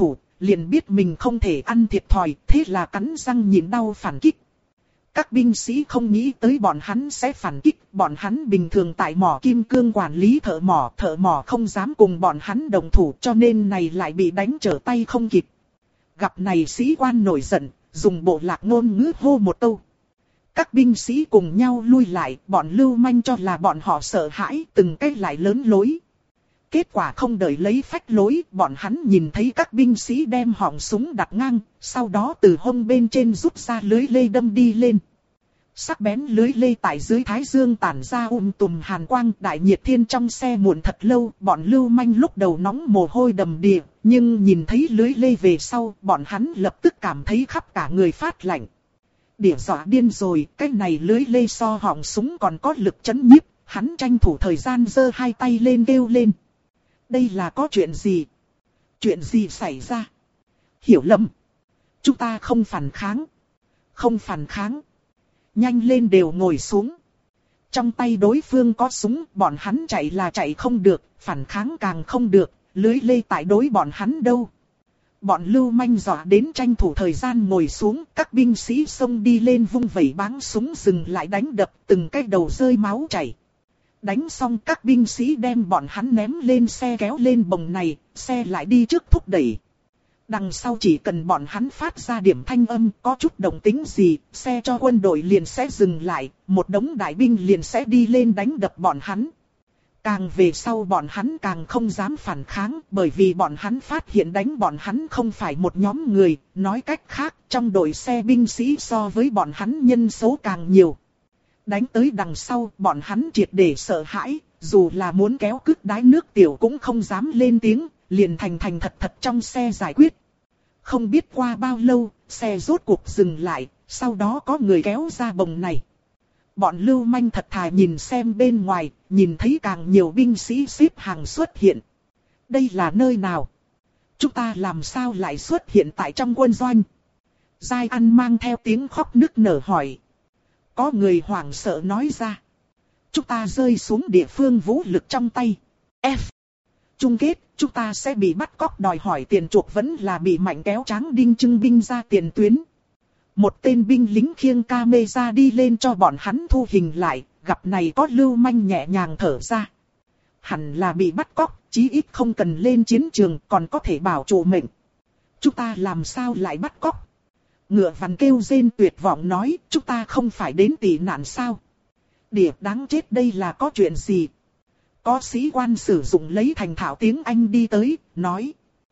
liền biết mình không thể ăn thiệt thòi, thế là cắn răng nhịn đau phản kích. Các binh sĩ không nghĩ tới bọn hắn sẽ phản kích, bọn hắn bình thường tại mỏ kim cương quản lý thợ mỏ, thợ mỏ không dám cùng bọn hắn đồng thủ cho nên này lại bị đánh trở tay không kịp. Gặp này sĩ quan nổi giận, dùng bộ lạc ngôn ngữ hô một câu. Các binh sĩ cùng nhau lui lại, bọn lưu manh cho là bọn họ sợ hãi, từng cái lại lớn lối. Kết quả không đợi lấy phách lối, bọn hắn nhìn thấy các binh sĩ đem họng súng đặt ngang, sau đó từ hông bên trên rút ra lưới lê đâm đi lên. Sắc bén lưới lê tại dưới thái dương tản ra um tùm hàn quang, đại nhiệt thiên trong xe muộn thật lâu, bọn lưu manh lúc đầu nóng mồ hôi đầm đìa, nhưng nhìn thấy lưới lê về sau, bọn hắn lập tức cảm thấy khắp cả người phát lạnh. Đỉa dọa điên rồi, cái này lưới lê so họng súng còn có lực chấn nhiếp, hắn tranh thủ thời gian giơ hai tay lên kêu lên. Đây là có chuyện gì? Chuyện gì xảy ra? Hiểu lầm. Chúng ta không phản kháng. Không phản kháng. Nhanh lên đều ngồi xuống. Trong tay đối phương có súng, bọn hắn chạy là chạy không được, phản kháng càng không được, lưới lê tại đối bọn hắn đâu. Bọn lưu manh dọa đến tranh thủ thời gian ngồi xuống, các binh sĩ xông đi lên vung vẩy báng súng dừng lại đánh đập, từng cái đầu rơi máu chảy. Đánh xong các binh sĩ đem bọn hắn ném lên xe kéo lên bồng này, xe lại đi trước thúc đẩy. Đằng sau chỉ cần bọn hắn phát ra điểm thanh âm, có chút động tĩnh gì, xe cho quân đội liền sẽ dừng lại, một đống đại binh liền sẽ đi lên đánh đập bọn hắn. Càng về sau bọn hắn càng không dám phản kháng, bởi vì bọn hắn phát hiện đánh bọn hắn không phải một nhóm người, nói cách khác, trong đội xe binh sĩ so với bọn hắn nhân số càng nhiều. Đánh tới đằng sau, bọn hắn triệt để sợ hãi, dù là muốn kéo cứt đái nước tiểu cũng không dám lên tiếng, liền thành thành thật thật trong xe giải quyết. Không biết qua bao lâu, xe rốt cuộc dừng lại, sau đó có người kéo ra bồng này. Bọn lưu manh thật thà nhìn xem bên ngoài, nhìn thấy càng nhiều binh sĩ xếp hàng xuất hiện. Đây là nơi nào? Chúng ta làm sao lại xuất hiện tại trong quân doanh? Giai Ăn mang theo tiếng khóc nức nở hỏi. Có người hoảng sợ nói ra. Chúng ta rơi xuống địa phương vũ lực trong tay. F. Chung kết, chúng ta sẽ bị bắt cóc đòi hỏi tiền chuộc vẫn là bị mạnh kéo Tráng Đinh Trưng binh ra tiền tuyến. Một tên binh lính khiêng camera đi lên cho bọn hắn thu hình lại, gặp này có lưu manh nhẹ nhàng thở ra. Hẳn là bị bắt cóc, chí ít không cần lên chiến trường còn có thể bảo trụ mệnh. Chúng ta làm sao lại bắt cóc? Ngựa vằn kêu rên tuyệt vọng nói, chúng ta không phải đến tị nạn sao? Địa đáng chết đây là có chuyện gì? Có sĩ quan sử dụng lấy thành thạo tiếng Anh đi tới, nói.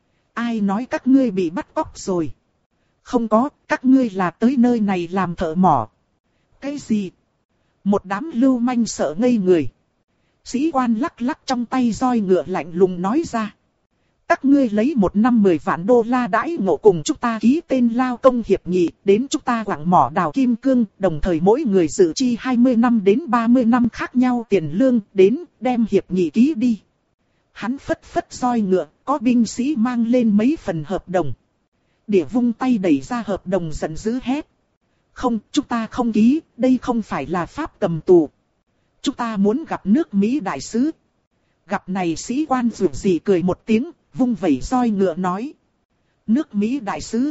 Ai nói các ngươi bị bắt cóc rồi? Không có, các ngươi là tới nơi này làm thợ mỏ. Cái gì? Một đám lưu manh sợ ngây người. Sĩ quan lắc lắc trong tay roi ngựa lạnh lùng nói ra. Các ngươi lấy một năm mười vạn đô la đãi ngộ cùng chúng ta ký tên lao công hiệp nghị, đến chúng ta quặng mỏ đào kim cương, đồng thời mỗi người dự chi hai mươi năm đến ba mươi năm khác nhau tiền lương, đến đem hiệp nghị ký đi. Hắn phất phất roi ngựa, có binh sĩ mang lên mấy phần hợp đồng. Địa vung tay đẩy ra hợp đồng giận dữ hét. Không, chúng ta không ký, đây không phải là pháp cầm tù. Chúng ta muốn gặp nước Mỹ đại sứ. Gặp này sĩ quan dù gì cười một tiếng, vung vẩy roi ngựa nói. Nước Mỹ đại sứ.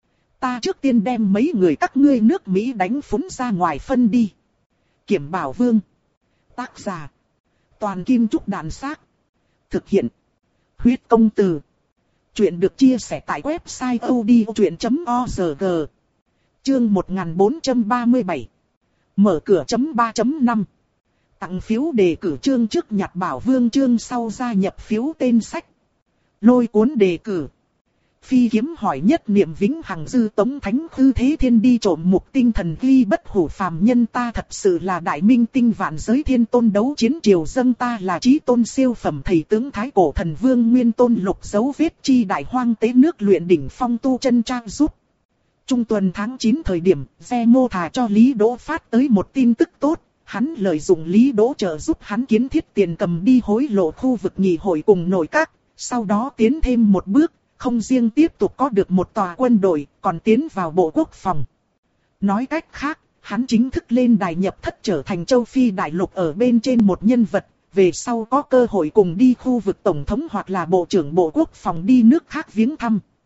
Ta trước tiên đem mấy người các ngươi nước Mỹ đánh phúng ra ngoài phân đi. Kiểm Bảo Vương. Tác giả. Toàn Kim Trúc Đàn Xác. Thực hiện. Huyết Công Từ. Chuyện được chia sẻ tại website odchuyện chấm org. Chương một nghìn bốn trăm ba mươi bảy. Mở cửa chấm ba chấm năm. Tặng phiếu đề cử chương trước nhặt Bảo Vương chương sau gia nhập phiếu tên sách. Lôi cuốn đề cử. Phi kiếm hỏi nhất niệm vĩnh hằng dư tống thánh hư thế thiên đi trộm mục tinh thần ghi bất hủ phàm nhân ta thật sự là đại minh tinh vạn giới thiên tôn đấu chiến triều dâng ta là chí tôn siêu phẩm thầy tướng thái cổ thần vương nguyên tôn lục dấu vết chi đại hoang tế nước luyện đỉnh phong tu chân trang giúp. Trung tuần tháng chín thời điểm, Xe Mô thả cho Lý Đỗ phát tới một tin tức tốt. Hắn lợi dụng Lý Đỗ trợ giúp hắn kiến thiết tiền cầm đi hối lộ khu vực nghị hội cùng nội các, sau đó tiến thêm một bước, không riêng tiếp tục có được một tòa quân đội, còn tiến vào Bộ Quốc phòng. Nói cách khác, hắn chính thức lên đài nhập thất trở thành châu Phi đại lục ở bên trên một nhân vật, về sau có cơ hội cùng đi khu vực tổng thống hoặc là Bộ trưởng Bộ Quốc phòng đi nước khác viếng thăm.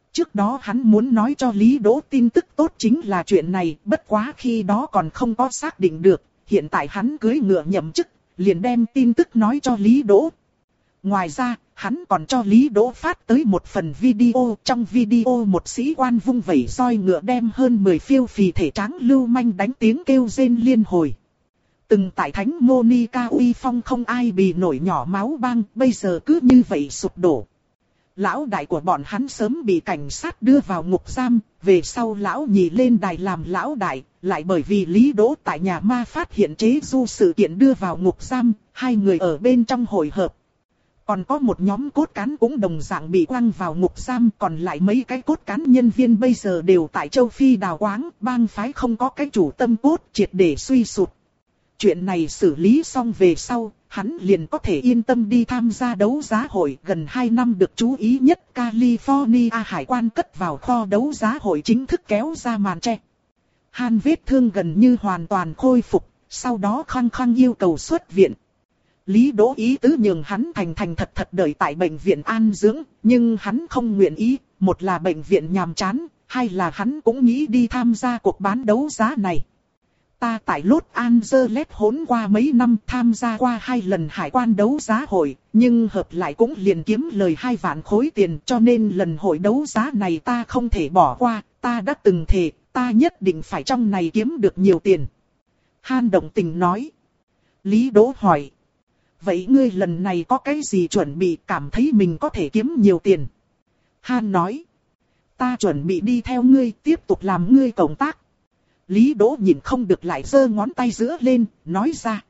Trước đó hắn muốn nói cho Lý Đỗ tin tức tốt chính là chuyện này, bất quá khi đó còn không có xác định được, hiện tại hắn cưỡi ngựa nhậm chức, liền đem tin tức nói cho Lý Đỗ. Ngoài ra, hắn còn cho Lý Đỗ phát tới một phần video, trong video một sĩ quan vung vẩy roi ngựa đem hơn mười phiêu phì thể tráng lưu manh đánh tiếng kêu rên liên hồi. Từng tại Thánh Monica uy phong không ai bì nổi nhỏ máu băng, bây giờ cứ như vậy sụp đổ. Lão đại của bọn hắn sớm bị cảnh sát đưa vào ngục giam, về sau lão nhị lên đài làm lão đại, lại bởi vì Lý Đỗ tại nhà ma phát hiện chế du sự kiện đưa vào ngục giam, hai người ở bên trong hội hợp. Còn có một nhóm cốt cán cũng đồng dạng bị quăng vào ngục giam, còn lại mấy cái cốt cán nhân viên bây giờ đều tại châu Phi đào quáng, bang phái không có cái chủ tâm cốt, triệt để suy sụp. Chuyện này xử lý xong về sau, hắn liền có thể yên tâm đi tham gia đấu giá hội. Gần hai năm được chú ý nhất California hải quan cất vào kho đấu giá hội chính thức kéo ra màn che. Han vết thương gần như hoàn toàn khôi phục, sau đó khăng khăng yêu cầu xuất viện. Lý Đỗ ý tứ nhường hắn thành thành thật thật đợi tại bệnh viện an dưỡng, nhưng hắn không nguyện ý, một là bệnh viện nhàm chán, hai là hắn cũng nghĩ đi tham gia cuộc bán đấu giá này. Ta tại Los Angeles hỗn qua mấy năm, tham gia qua hai lần hải quan đấu giá hội, nhưng hợp lại cũng liền kiếm lời hai vạn khối tiền, cho nên lần hội đấu giá này ta không thể bỏ qua, ta đã từng thề, ta nhất định phải trong này kiếm được nhiều tiền. Han động tình nói. Lý Đỗ hỏi. Vậy ngươi lần này có cái gì chuẩn bị, cảm thấy mình có thể kiếm nhiều tiền? Han nói. Ta chuẩn bị đi theo ngươi, tiếp tục làm ngươi cộng tác. Lý Đỗ nhìn không được lại giơ ngón tay giữa lên, nói ra.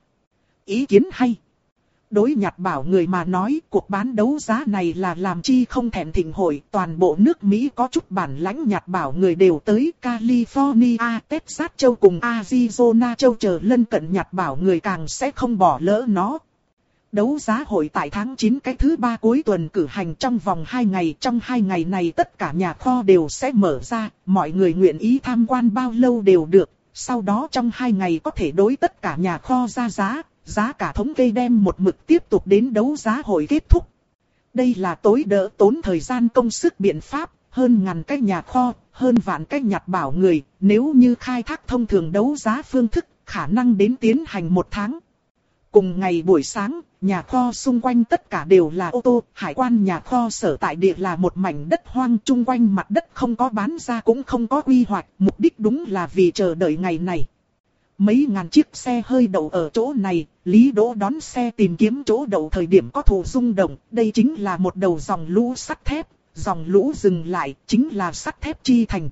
Ý kiến hay. Đối Nhật Bảo người mà nói, cuộc bán đấu giá này là làm chi không thèm thịnh hội. Toàn bộ nước Mỹ có chút bản lãnh Nhật Bảo người đều tới. California, Texas châu cùng Arizona châu chờ lân cận Nhật Bảo người càng sẽ không bỏ lỡ nó. Đấu giá hội tại tháng chín cái thứ ba cuối tuần cử hành trong vòng hai ngày. Trong hai ngày này tất cả nhà kho đều sẽ mở ra, mọi người nguyện ý tham quan bao lâu đều được. Sau đó trong hai ngày có thể đối tất cả nhà kho ra giá, giá cả thống kê đem một mực tiếp tục đến đấu giá hội kết thúc. Đây là tối đỡ tốn thời gian công sức biện pháp, hơn ngàn cái nhà kho, hơn vạn cái Nhật Bảo người, nếu như khai thác thông thường đấu giá phương thức, khả năng đến tiến hành một tháng. Cùng ngày buổi sáng, nhà kho xung quanh tất cả đều là ô tô, hải quan nhà kho sở tại địa là một mảnh đất hoang, chung quanh mặt đất không có bán ra cũng không có quy hoạch, mục đích đúng là vì chờ đợi ngày này. Mấy ngàn chiếc xe hơi đậu ở chỗ này, Lý Đỗ đón xe tìm kiếm chỗ đậu thời điểm có thụ rung động, đây chính là một đầu dòng lũ sắt thép, dòng lũ dừng lại chính là sắt thép chi thành.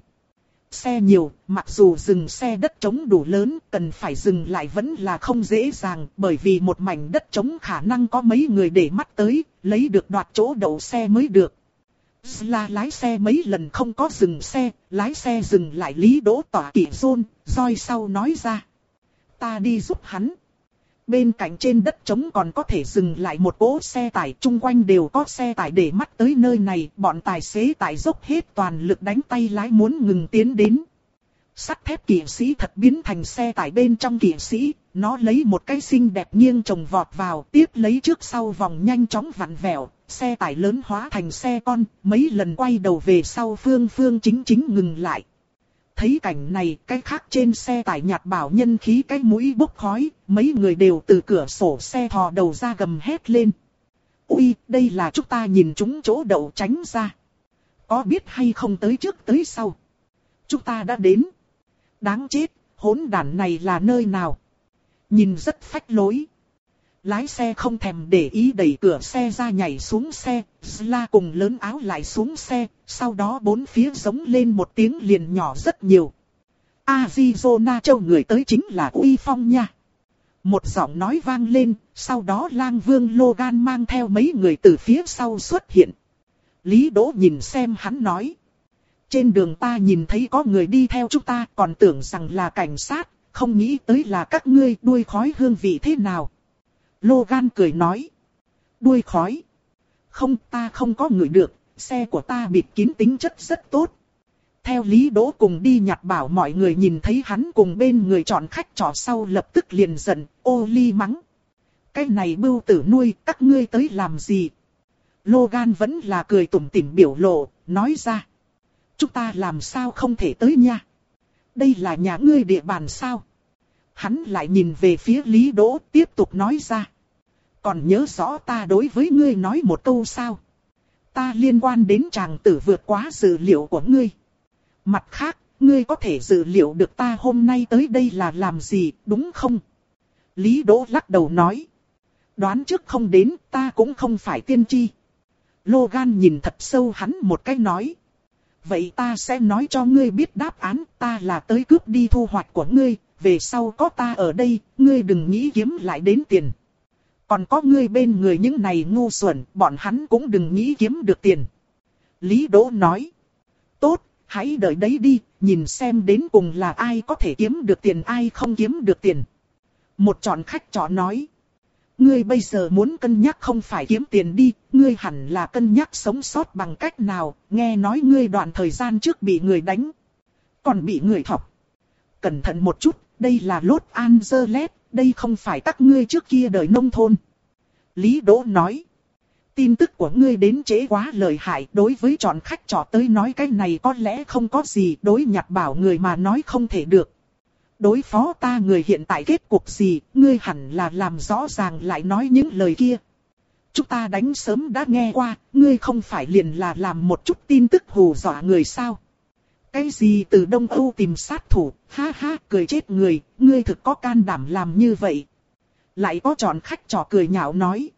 Xe nhiều, mặc dù dừng xe đất trống đủ lớn, cần phải dừng lại vẫn là không dễ dàng, bởi vì một mảnh đất trống khả năng có mấy người để mắt tới, lấy được đoạt chỗ đậu xe mới được. Là lái xe mấy lần không có dừng xe, lái xe dừng lại Lý Đỗ tỏa kỷ rôn, roi sau nói ra. Ta đi giúp hắn. Bên cạnh trên đất trống còn có thể dừng lại một cỗ xe tải, chung quanh đều có xe tải để mắt tới nơi này, bọn tài xế tải dốc hết toàn lực đánh tay lái muốn ngừng tiến đến. Sắt thép kỵ sĩ thật biến thành xe tải bên trong kỵ sĩ, nó lấy một cái xinh đẹp nghiêng chồng vọt vào, tiếp lấy trước sau vòng nhanh chóng vặn vẹo, xe tải lớn hóa thành xe con, mấy lần quay đầu về sau phương phương chính chính ngừng lại. Thấy cảnh này, cái khác trên xe tải Nhật Bảo nhân khí cái mũi bốc khói, mấy người đều từ cửa sổ xe thò đầu ra gầm hét lên. Ui, đây là chúng ta nhìn chúng chỗ đậu tránh ra. Có biết hay không tới trước tới sau. Chúng ta đã đến. Đáng chết, hỗn đản này là nơi nào? Nhìn rất phách lối. Lái xe không thèm để ý đẩy cửa xe ra nhảy xuống xe, Sla cùng lớn áo lại xuống xe, sau đó bốn phía giống lên một tiếng liền nhỏ rất nhiều. Arizona châu người tới chính là Uy Phong nha. Một giọng nói vang lên, sau đó Lang Vương Logan mang theo mấy người từ phía sau xuất hiện. Lý Đỗ nhìn xem hắn nói. Trên đường ta nhìn thấy có người đi theo chúng ta, còn tưởng rằng là cảnh sát, không nghĩ tới là các ngươi, đuôi khói hương vị thế nào. Logan cười nói. Đuôi khói. Không, ta không có ngửi được, xe của ta bịt kín tính chất rất tốt. Theo Lý Đỗ cùng đi Nhật Bảo mọi người nhìn thấy hắn cùng bên người chọn khách trò sau lập tức liền giận, ô ly mắng. Cái này bưu tử nuôi, các ngươi tới làm gì? Logan vẫn là cười tủm tỉm biểu lộ, nói ra. Chúng ta làm sao không thể tới nha? Đây là nhà ngươi địa bàn sao? Hắn lại nhìn về phía Lý Đỗ tiếp tục nói ra. Còn nhớ rõ ta đối với ngươi nói một câu sao? Ta liên quan đến chàng tử vượt quá dự liệu của ngươi. Mặt khác, ngươi có thể dự liệu được ta hôm nay tới đây là làm gì, đúng không? Lý Đỗ lắc đầu nói. Đoán trước không đến, ta cũng không phải tiên tri. Logan nhìn thật sâu hắn một cái nói. Vậy ta sẽ nói cho ngươi biết đáp án, ta là tới cướp đi thu hoạch của ngươi, về sau có ta ở đây, ngươi đừng nghĩ kiếm lại đến tiền. Còn có ngươi bên người những này ngu xuẩn, bọn hắn cũng đừng nghĩ kiếm được tiền. Lý Đỗ nói. Tốt, hãy đợi đấy đi, nhìn xem đến cùng là ai có thể kiếm được tiền ai không kiếm được tiền. Một trọn khách trọ nói. Ngươi bây giờ muốn cân nhắc không phải kiếm tiền đi, ngươi hẳn là cân nhắc sống sót bằng cách nào, nghe nói ngươi đoạn thời gian trước bị người đánh. Còn bị người thọc. Cẩn thận một chút, đây là Los Angeles, đây không phải các ngươi trước kia đời nông thôn. Lý Đỗ nói. Tin tức của ngươi đến trễ quá lợi hại, đối với trọn khách trọ tới nói cái này có lẽ không có gì, đối Nhặt Bảo người mà nói không thể được. Đối phó ta người hiện tại kết cục gì, ngươi hẳn là làm rõ ràng lại nói những lời kia. Chúng ta đánh sớm đã nghe qua, ngươi không phải liền là làm một chút tin tức hù dọa người sao? Cái gì từ Đông Âu tìm sát thủ, ha ha, cười chết người, ngươi thực có can đảm làm như vậy. Lại có trọn khách trò cười nhạo nói.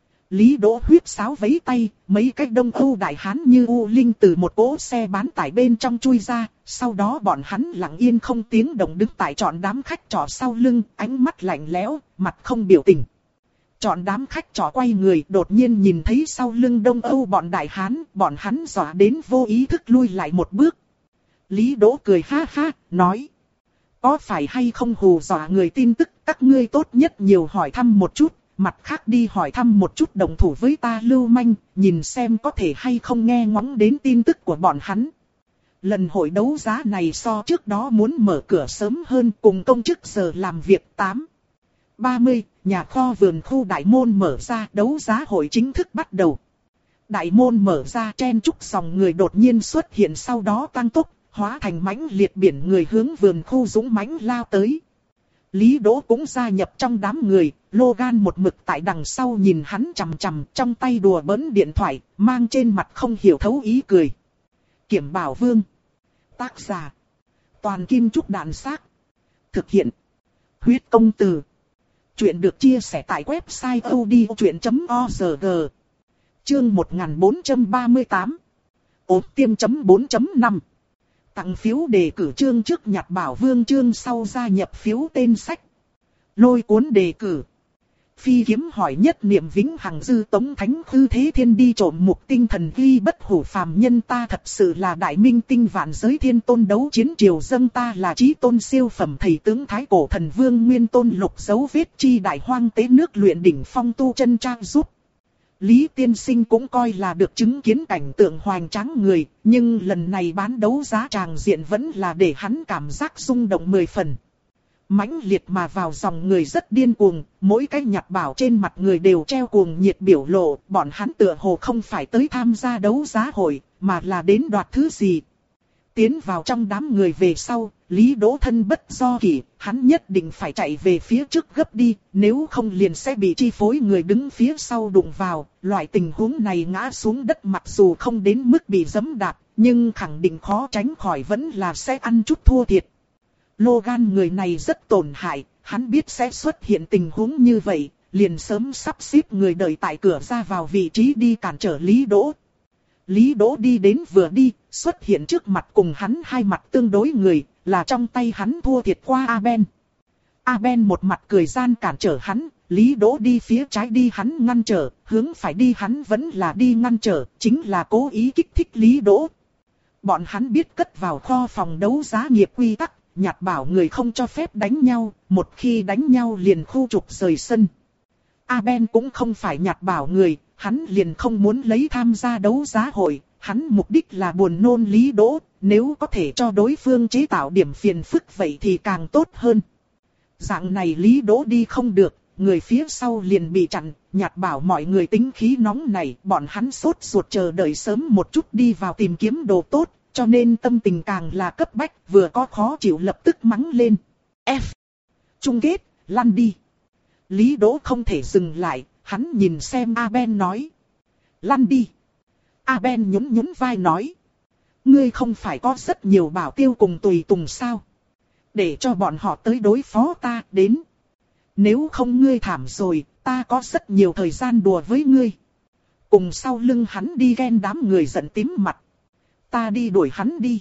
Lý Đỗ huyết sáo vẫy tay, mấy cái Đông Âu đại hán như U Linh từ một cỗ xe bán tải bên trong chui ra, sau đó bọn hắn lặng yên không tiếng động đứng tại trọn đám khách trọ sau lưng, ánh mắt lạnh lẽo, mặt không biểu tình. Trọn đám khách trọ quay người, đột nhiên nhìn thấy sau lưng Đông Âu bọn đại hán, bọn hắn dọa đến vô ý thức lui lại một bước. Lý Đỗ cười ha ha, nói. Có phải hay không hù dọa người tin tức, các ngươi tốt nhất nhiều hỏi thăm một chút. Mặt khác đi hỏi thăm một chút đồng thủ với ta lưu manh, nhìn xem có thể hay không nghe ngóng đến tin tức của bọn hắn. Lần hội đấu giá này so trước đó muốn mở cửa sớm hơn cùng công chức giờ làm việc tám ba mươi, nhà kho vườn khu đại môn mở ra, đấu giá hội chính thức bắt đầu. Đại môn mở ra, chen chúc dòng người đột nhiên xuất hiện, sau đó tăng tốc, hóa thành mãnh liệt biển người hướng vườn khu dũng mãnh lao tới. Lý Đỗ cũng gia nhập trong đám người, Logan một mực tại đằng sau nhìn hắn chằm chằm, trong tay đùa bỡn điện thoại, mang trên mặt không hiểu thấu ý cười. Kiểm Bảo Vương. Tác giả. Toàn Kim Trúc Đàn Xác. Thực hiện. Huyết Công Từ. Chuyện được chia sẻ tại website odchuyện chấm org. Chương một nghìn bốn trăm ba mươi tám. Ốm tiêm chấm bốn chấm năm. Tặng phiếu đề cử chương trước Nhặt Bảo Vương chương sau gia nhập phiếu tên sách. Lôi cuốn đề cử. Phi kiếm hỏi nhất niệm vĩnh hằng dư tống thánh khư thế thiên đi trộm mục tinh thần ghi bất hủ phàm nhân ta thật sự là đại minh tinh vạn giới thiên tôn đấu chiến triều dâng ta là chí tôn siêu phẩm thầy tướng thái cổ thần vương nguyên tôn lục dấu vết chi đại hoang tế nước luyện đỉnh phong tu chân trang giúp. Lý tiên sinh cũng coi là được chứng kiến cảnh tượng hoành tráng người, nhưng lần này bán đấu giá tràng diện vẫn là để hắn cảm giác rung động mười phần. Mãnh liệt mà vào dòng người rất điên cuồng, mỗi cái Nhặt Bảo trên mặt người đều treo cuồng nhiệt biểu lộ, bọn hắn tựa hồ không phải tới tham gia đấu giá hội, mà là đến đoạt thứ gì. Tiến vào trong đám người về sau, Lý Đỗ thân bất do kỷ, hắn nhất định phải chạy về phía trước gấp đi, nếu không liền sẽ bị chi phối người đứng phía sau đụng vào. Loại tình huống này ngã xuống đất mặc dù không đến mức bị giẫm đạp, nhưng khẳng định khó tránh khỏi vẫn là sẽ ăn chút thua thiệt. Logan người này rất tổn hại, hắn biết sẽ xuất hiện tình huống như vậy, liền sớm sắp xếp người đợi tại cửa ra vào vị trí đi cản trở Lý Đỗ. Lý Đỗ đi đến vừa đi, xuất hiện trước mặt cùng hắn hai mặt tương đối người, là trong tay hắn thua thiệt qua Aben. Aben một mặt cười gian cản trở hắn, Lý Đỗ đi phía trái đi hắn ngăn trở, hướng phải đi hắn vẫn là đi ngăn trở, chính là cố ý kích thích Lý Đỗ. Bọn hắn biết cất vào kho phòng đấu giá nghiệp quy tắc, Nhặt Bảo người không cho phép đánh nhau, một khi đánh nhau liền khu trục rời sân. Aben cũng không phải Nhặt Bảo người, hắn liền không muốn lấy tham gia đấu giá hội, hắn mục đích là buồn nôn Lý Đỗ, nếu có thể cho đối phương chế tạo điểm phiền phức vậy thì càng tốt hơn. Dạng này Lý Đỗ đi không được, người phía sau liền bị chặn, Nhặt Bảo mọi người tính khí nóng này, bọn hắn sốt ruột chờ đợi sớm một chút đi vào tìm kiếm đồ tốt, cho nên tâm tình càng là cấp bách, vừa có khó chịu lập tức mắng lên. F. Chung kết, lăn đi. Lý Đỗ không thể dừng lại, hắn nhìn xem Aben nói. Lăn đi. Aben nhún nhún vai nói. Ngươi không phải có rất nhiều bảo tiêu cùng tùy tùng sao? Để cho bọn họ tới đối phó ta đến. Nếu không ngươi thảm rồi, ta có rất nhiều thời gian đùa với ngươi. Cùng sau lưng hắn đi ghen đám người giận tím mặt. Ta đi đuổi hắn đi.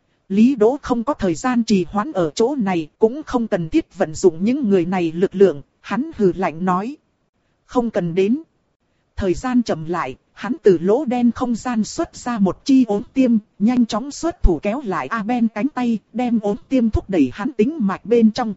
Lý Đỗ không có thời gian trì hoãn ở chỗ này, cũng không cần thiết vận dụng những người này lực lượng, hắn hừ lạnh nói. Không cần đến. Thời gian chậm lại, hắn từ lỗ đen không gian xuất ra một chi ốm tiêm, nhanh chóng xuất thủ kéo lại Aben cánh tay, đem ốm tiêm thúc đẩy hắn tính mạch bên trong.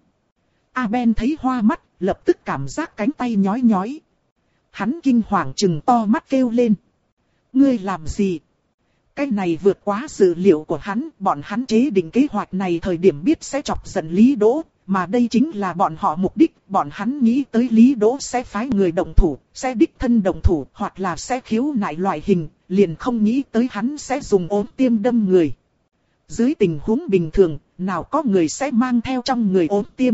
Aben thấy hoa mắt, lập tức cảm giác cánh tay nhói nhói. Hắn kinh hoàng trừng to mắt kêu lên. Ngươi làm gì? Cái này vượt quá dự liệu của hắn, bọn hắn chế định kế hoạch này thời điểm biết sẽ chọc giận Lý Đỗ, mà đây chính là bọn họ mục đích, bọn hắn nghĩ tới Lý Đỗ sẽ phái người động thủ, sẽ đích thân động thủ, hoặc là sẽ khiếu nại loại hình, liền không nghĩ tới hắn sẽ dùng ốm tiêm đâm người. Dưới tình huống bình thường, nào có người sẽ mang theo trong người ốm tiêm.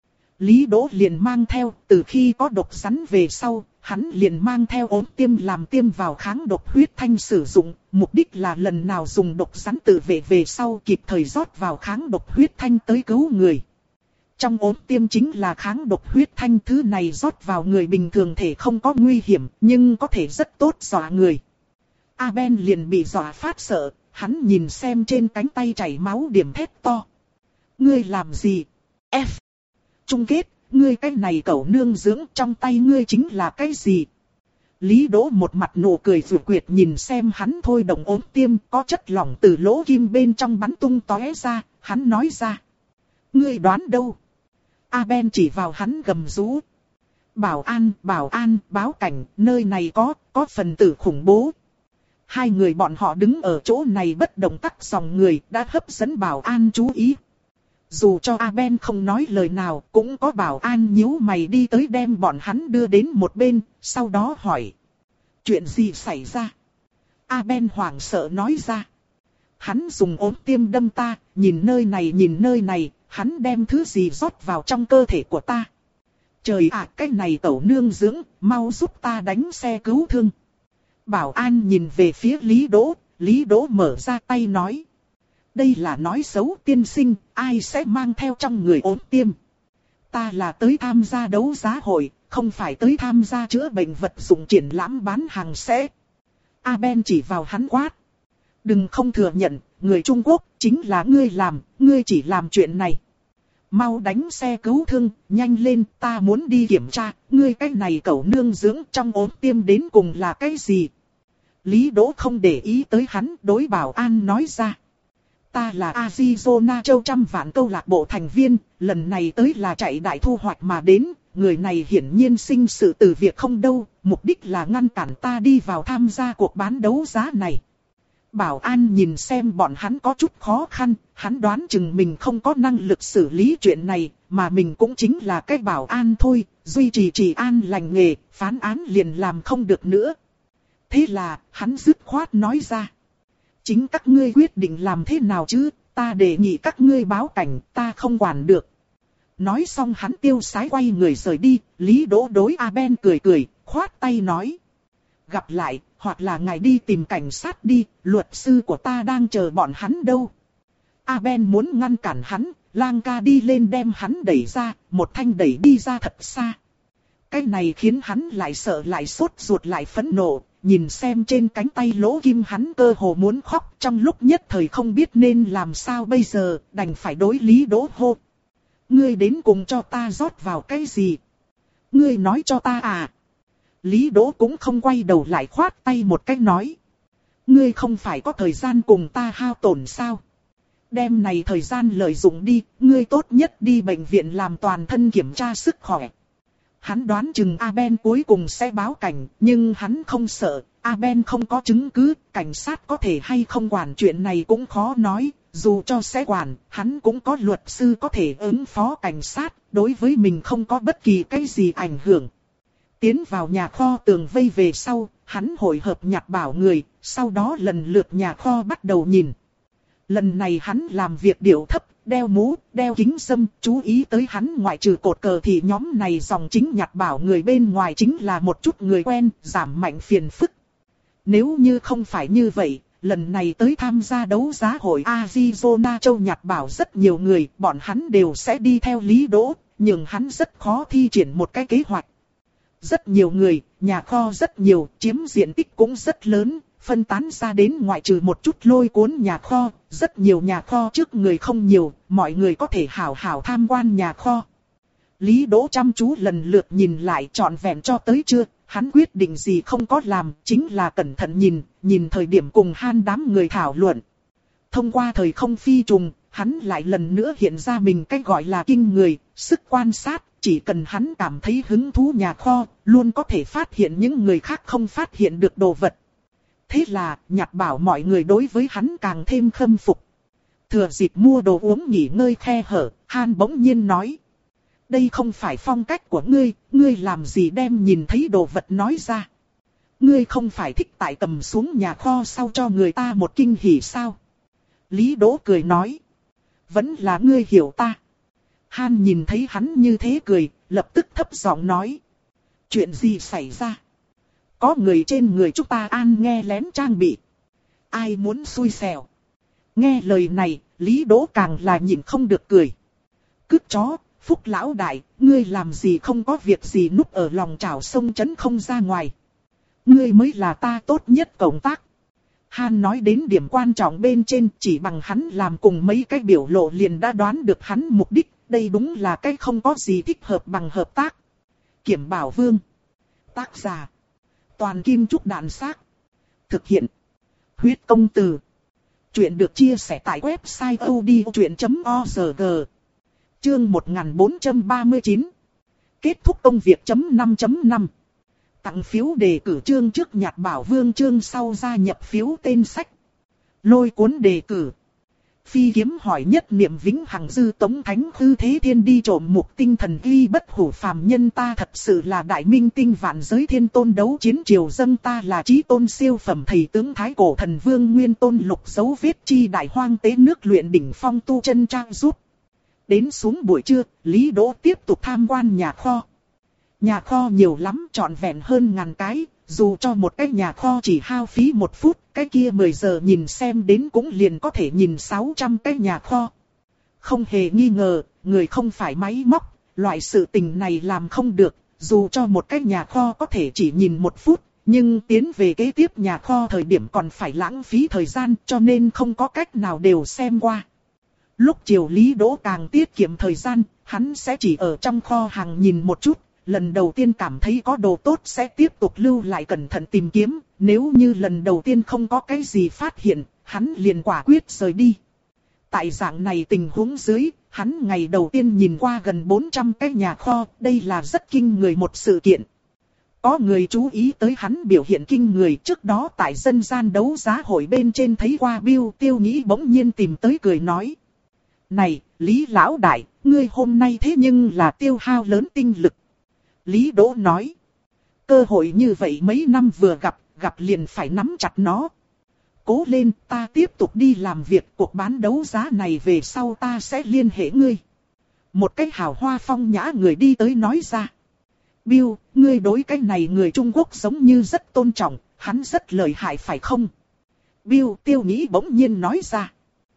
Lý Đỗ liền mang theo, từ khi có độc rắn về sau, hắn liền mang theo ốm tiêm làm tiêm vào kháng độc huyết thanh sử dụng, mục đích là lần nào dùng độc rắn tự vệ về sau kịp thời rót vào kháng độc huyết thanh tới cứu người. Trong ốm tiêm chính là kháng độc huyết thanh, thứ này rót vào người bình thường thể không có nguy hiểm, nhưng có thể rất tốt dọa người. Aben liền bị dọa phát sợ, hắn nhìn xem trên cánh tay chảy máu điểm thét to. Ngươi làm gì? F. Chung kết, ngươi cái này cẩu nương dưỡng, trong tay ngươi chính là cái gì? Lý Đỗ một mặt nụ cười vừa quyệt nhìn xem hắn thôi động ốm tiêm, có chất lỏng từ lỗ kim bên trong bắn tung tóe ra, hắn nói ra. Ngươi đoán đâu? Aben chỉ vào hắn gầm rú. Bảo an, bảo an, báo cảnh, nơi này có, có phần tử khủng bố. Hai người bọn họ đứng ở chỗ này bất động tắc dòng người đã hấp dẫn bảo an chú ý. Dù cho Aben không nói lời nào, cũng có bảo an nhíu mày đi tới đem bọn hắn đưa đến một bên, sau đó hỏi. Chuyện gì xảy ra? Aben hoảng sợ nói ra. Hắn dùng ốm tiêm đâm ta, nhìn nơi này nhìn nơi này, hắn đem thứ gì rót vào trong cơ thể của ta. Trời ạ, cái này tẩu nương dưỡng, mau giúp ta đánh xe cứu thương. Bảo an nhìn về phía Lý Đỗ, Lý Đỗ mở ra tay nói. Đây là nói xấu tiên sinh, ai sẽ mang theo trong người ốm tiêm. Ta là tới tham gia đấu giá hội, không phải tới tham gia chữa bệnh vật dụng triển lãm bán hàng sẽ. Aben chỉ vào hắn quát. Đừng không thừa nhận, người Trung Quốc chính là ngươi làm, ngươi chỉ làm chuyện này. Mau đánh xe cứu thương, nhanh lên, ta muốn đi kiểm tra, ngươi cái này cẩu nương dưỡng trong ốm tiêm đến cùng là cái gì. Lý Đỗ không để ý tới hắn, đối bảo an nói ra. Ta là Arizona châu trăm vạn câu lạc bộ thành viên, lần này tới là chạy đại thu hoạch mà đến, người này hiển nhiên sinh sự từ việc không đâu, mục đích là ngăn cản ta đi vào tham gia cuộc bán đấu giá này. Bảo an nhìn xem bọn hắn có chút khó khăn, hắn đoán chừng mình không có năng lực xử lý chuyện này, mà mình cũng chính là cái bảo an thôi, duy trì trì an lành nghề, phán án liền làm không được nữa. Thế là, hắn dứt khoát nói ra. Chính các ngươi quyết định làm thế nào chứ, ta đề nghị các ngươi báo cảnh, ta không quản được. Nói xong hắn tiêu sái quay người rời đi, Lý Đỗ đối Aben cười cười, khoát tay nói. Gặp lại, hoặc là ngài đi tìm cảnh sát đi, luật sư của ta đang chờ bọn hắn đâu. Aben muốn ngăn cản hắn, Lang ca đi lên đem hắn đẩy ra, một thanh đẩy đi ra thật xa. Cái này khiến hắn lại sợ lại sốt ruột lại phẫn nộ, nhìn xem trên cánh tay lỗ kim hắn cơ hồ muốn khóc, trong lúc nhất thời không biết nên làm sao bây giờ, đành phải đối Lý Đỗ hô. Ngươi đến cùng cho ta rót vào cái gì? Ngươi nói cho ta à? Lý Đỗ cũng không quay đầu lại khoát tay một cái nói. Ngươi không phải có thời gian cùng ta hao tổn sao? Đêm này thời gian lợi dụng đi, ngươi tốt nhất đi bệnh viện làm toàn thân kiểm tra sức khỏe. Hắn đoán chừng Aben cuối cùng sẽ báo cảnh, nhưng hắn không sợ, Aben không có chứng cứ, cảnh sát có thể hay không quản chuyện này cũng khó nói, dù cho sẽ quản, hắn cũng có luật sư có thể ứng phó cảnh sát, đối với mình không có bất kỳ cái gì ảnh hưởng. Tiến vào nhà kho tường vây về sau, hắn hội hợp nhặt bảo người, sau đó lần lượt nhà kho bắt đầu nhìn. Lần này hắn làm việc điệu thấp, đeo mũ, đeo kính râm, chú ý tới hắn ngoại trừ cột cờ thì nhóm này dòng chính nhặt bảo người bên ngoài chính là một chút người quen, giảm mạnh phiền phức. Nếu như không phải như vậy, lần này tới tham gia đấu giá hội Arizona Châu nhặt bảo rất nhiều người, bọn hắn đều sẽ đi theo Lý Đỗ, nhưng hắn rất khó thi triển một cái kế hoạch. Rất nhiều người, nhà kho rất nhiều, chiếm diện tích cũng rất lớn, phân tán ra đến ngoại trừ một chút lôi cuốn nhà kho, rất nhiều nhà kho trước người không nhiều, mọi người có thể hảo hảo tham quan nhà kho. Lý Đỗ chăm chú lần lượt nhìn lại trọn vẹn cho tới chưa, hắn quyết định gì không có làm, chính là cẩn thận nhìn, nhìn thời điểm cùng Han đám người thảo luận. Thông qua thời không phi trùng, hắn lại lần nữa hiện ra mình cách gọi là kinh người, sức quan sát, chỉ cần hắn cảm thấy hứng thú nhà kho, luôn có thể phát hiện những người khác không phát hiện được đồ vật. Thế là, nhặt bảo mọi người đối với hắn càng thêm khâm phục. Thừa dịp mua đồ uống nghỉ ngơi khe hở, Han bỗng nhiên nói. Đây không phải phong cách của ngươi, ngươi làm gì đem nhìn thấy đồ vật nói ra. Ngươi không phải thích tại cầm xuống nhà kho sau cho người ta một kinh hỉ sao? Lý Đỗ cười nói. Vẫn là ngươi hiểu ta. Han nhìn thấy hắn như thế cười, lập tức thấp giọng nói. Chuyện gì xảy ra? Có người trên người chúng ta an nghe lén trang bị. Ai muốn xui xẻo? Nghe lời này, Lý Đỗ càng là nhịn không được cười. Cứt chó, Phúc lão đại, ngươi làm gì không có việc gì núp ở lòng chảo sông chấn không ra ngoài. Ngươi mới là ta tốt nhất cộng tác. Han nói đến điểm quan trọng bên trên, chỉ bằng hắn làm cùng mấy cái biểu lộ liền đã đoán được hắn mục đích, đây đúng là cái không có gì thích hợp bằng hợp tác. Kiểm Bảo Vương. Tác giả. Toàn Kim Trúc Đạn Xác. Thực hiện. Huyết Công Từ. Chuyện được chia sẻ tại website odchuyện chấm org. Chương một nghìn bốn trăm ba mươi chín. Kết thúc công việc chấm năm chấm năm. Tặng phiếu đề cử chương trước nhặt bảo vương chương sau gia nhập phiếu tên sách. Lôi cuốn đề cử. Phi kiếm hỏi nhất niệm vĩnh hằng dư tống thánh hư thế thiên đi trộm mục tinh thần ghi bất hủ phàm nhân ta thật sự là đại minh tinh vạn giới thiên tôn đấu chiến triều dâng ta là chí tôn siêu phẩm thầy tướng thái cổ thần vương nguyên tôn lục dấu vết chi đại hoang tế nước luyện đỉnh phong tu chân trang giúp. Đến xuống buổi trưa, Lý Đỗ tiếp tục tham quan nhà kho. Nhà kho nhiều lắm, trọn vẹn hơn ngàn cái, dù cho một cái nhà kho chỉ hao phí một phút, cái kia mười giờ nhìn xem đến cũng liền có thể nhìn sáu trăm cái nhà kho. Không hề nghi ngờ, người không phải máy móc, loại sự tình này làm không được, dù cho một cái nhà kho có thể chỉ nhìn một phút, nhưng tiến về kế tiếp nhà kho thời điểm còn phải lãng phí thời gian cho nên không có cách nào đều xem qua. Lúc chiều Lý Đỗ càng tiết kiệm thời gian, hắn sẽ chỉ ở trong kho hàng nhìn một chút. Lần đầu tiên cảm thấy có đồ tốt sẽ tiếp tục lưu lại cẩn thận tìm kiếm, nếu như lần đầu tiên không có cái gì phát hiện, hắn liền quả quyết rời đi. Tại dạng này tình huống dưới, hắn ngày đầu tiên nhìn qua gần bốn trăm cái nhà kho, đây là rất kinh người một sự kiện. Có người chú ý tới hắn biểu hiện kinh người trước đó tại dân gian đấu giá hội bên trên thấy qua Bill Tiêu Nghĩ bỗng nhiên tìm tới cười nói. Này, Lý Lão Đại, ngươi hôm nay thế nhưng là tiêu hao lớn tinh lực. Lý Đỗ nói. Cơ hội như vậy mấy năm vừa gặp, gặp liền phải nắm chặt nó. Cố lên, ta tiếp tục đi làm việc, cuộc bán đấu giá này về sau ta sẽ liên hệ ngươi. Một cái hào hoa phong nhã người đi tới nói ra. Bill, ngươi đối cái này người Trung Quốc giống như rất tôn trọng, hắn rất lợi hại phải không? Bill Tiêu Nghĩ bỗng nhiên nói ra.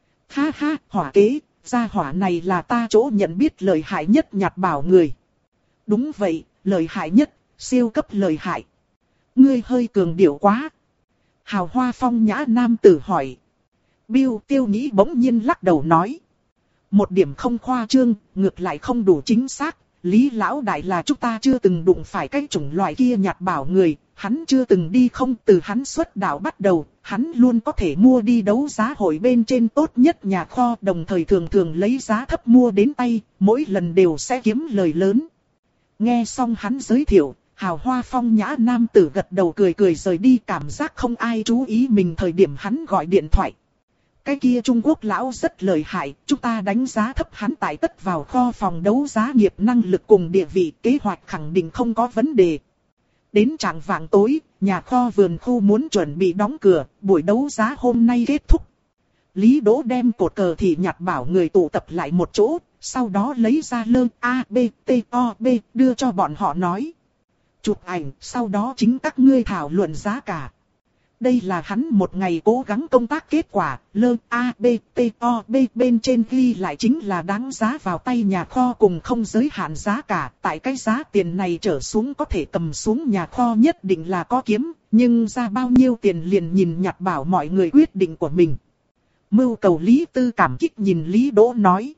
Ha ha, hỏa kế, gia hỏa này là ta chỗ nhận biết lợi hại nhất nhặt bảo người. Đúng vậy, lợi hại nhất, siêu cấp lợi hại. Ngươi hơi cường điệu quá. Hào hoa phong nhã nam tử hỏi. Bill Tiêu Nghĩ bỗng nhiên lắc đầu nói. Một điểm không khoa trương, ngược lại không đủ chính xác. Lý Lão Đại là chúng ta chưa từng đụng phải cái chủng loại kia nhặt bảo người. Hắn chưa từng đi không, từ hắn xuất đạo bắt đầu, hắn luôn có thể mua đi đấu giá hội bên trên tốt nhất nhà kho, đồng thời thường thường lấy giá thấp mua đến tay, mỗi lần đều sẽ kiếm lời lớn. Nghe xong hắn giới thiệu, hào hoa phong nhã nam tử gật đầu cười cười rời đi, cảm giác không ai chú ý mình thời điểm hắn gọi điện thoại. Cái kia Trung Quốc lão rất lợi hại, chúng ta đánh giá thấp hắn tại tất vào kho phòng đấu giá nghiệp năng lực cùng địa vị, kế hoạch khẳng định không có vấn đề. Đến trạng vạng tối, nhà kho vườn khu muốn chuẩn bị đóng cửa, buổi đấu giá hôm nay kết thúc. Lý Đỗ đem cột cờ thì nhặt bảo người tụ tập lại một chỗ, sau đó lấy ra lơ A, B, T, O, B, đưa cho bọn họ nói. Chụp ảnh, sau đó chính các ngươi thảo luận giá cả. Đây là hắn một ngày cố gắng công tác kết quả, lơ A, B, T, O, B bên trên ghi lại chính là đáng giá vào tay nhà kho cùng không giới hạn giá cả. Tại cái giá tiền này trở xuống có thể cầm xuống nhà kho nhất định là có kiếm, nhưng ra bao nhiêu tiền liền nhìn nhặt bảo mọi người quyết định của mình. Mưu cầu Lý Tư cảm kích nhìn Lý Đỗ nói.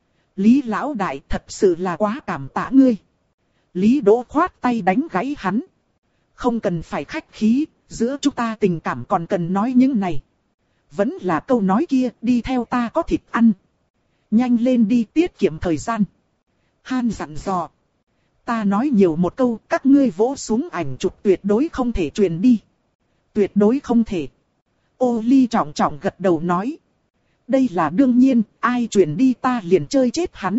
Lý lão đại thật sự là quá cảm tạ ngươi. Lý Đỗ khoát tay đánh gãy hắn. Không cần phải khách khí, giữa chúng ta tình cảm còn cần nói những này. Vẫn là câu nói kia, đi theo ta có thịt ăn. Nhanh lên đi tiết kiệm thời gian. Han dặn dò. Ta nói nhiều một câu, các ngươi vỗ xuống ảnh chụp tuyệt đối không thể truyền đi. Tuyệt đối không thể. Ô Ly trọng trọng gật đầu nói. Đây là đương nhiên, ai truyền đi ta liền chơi chết hắn.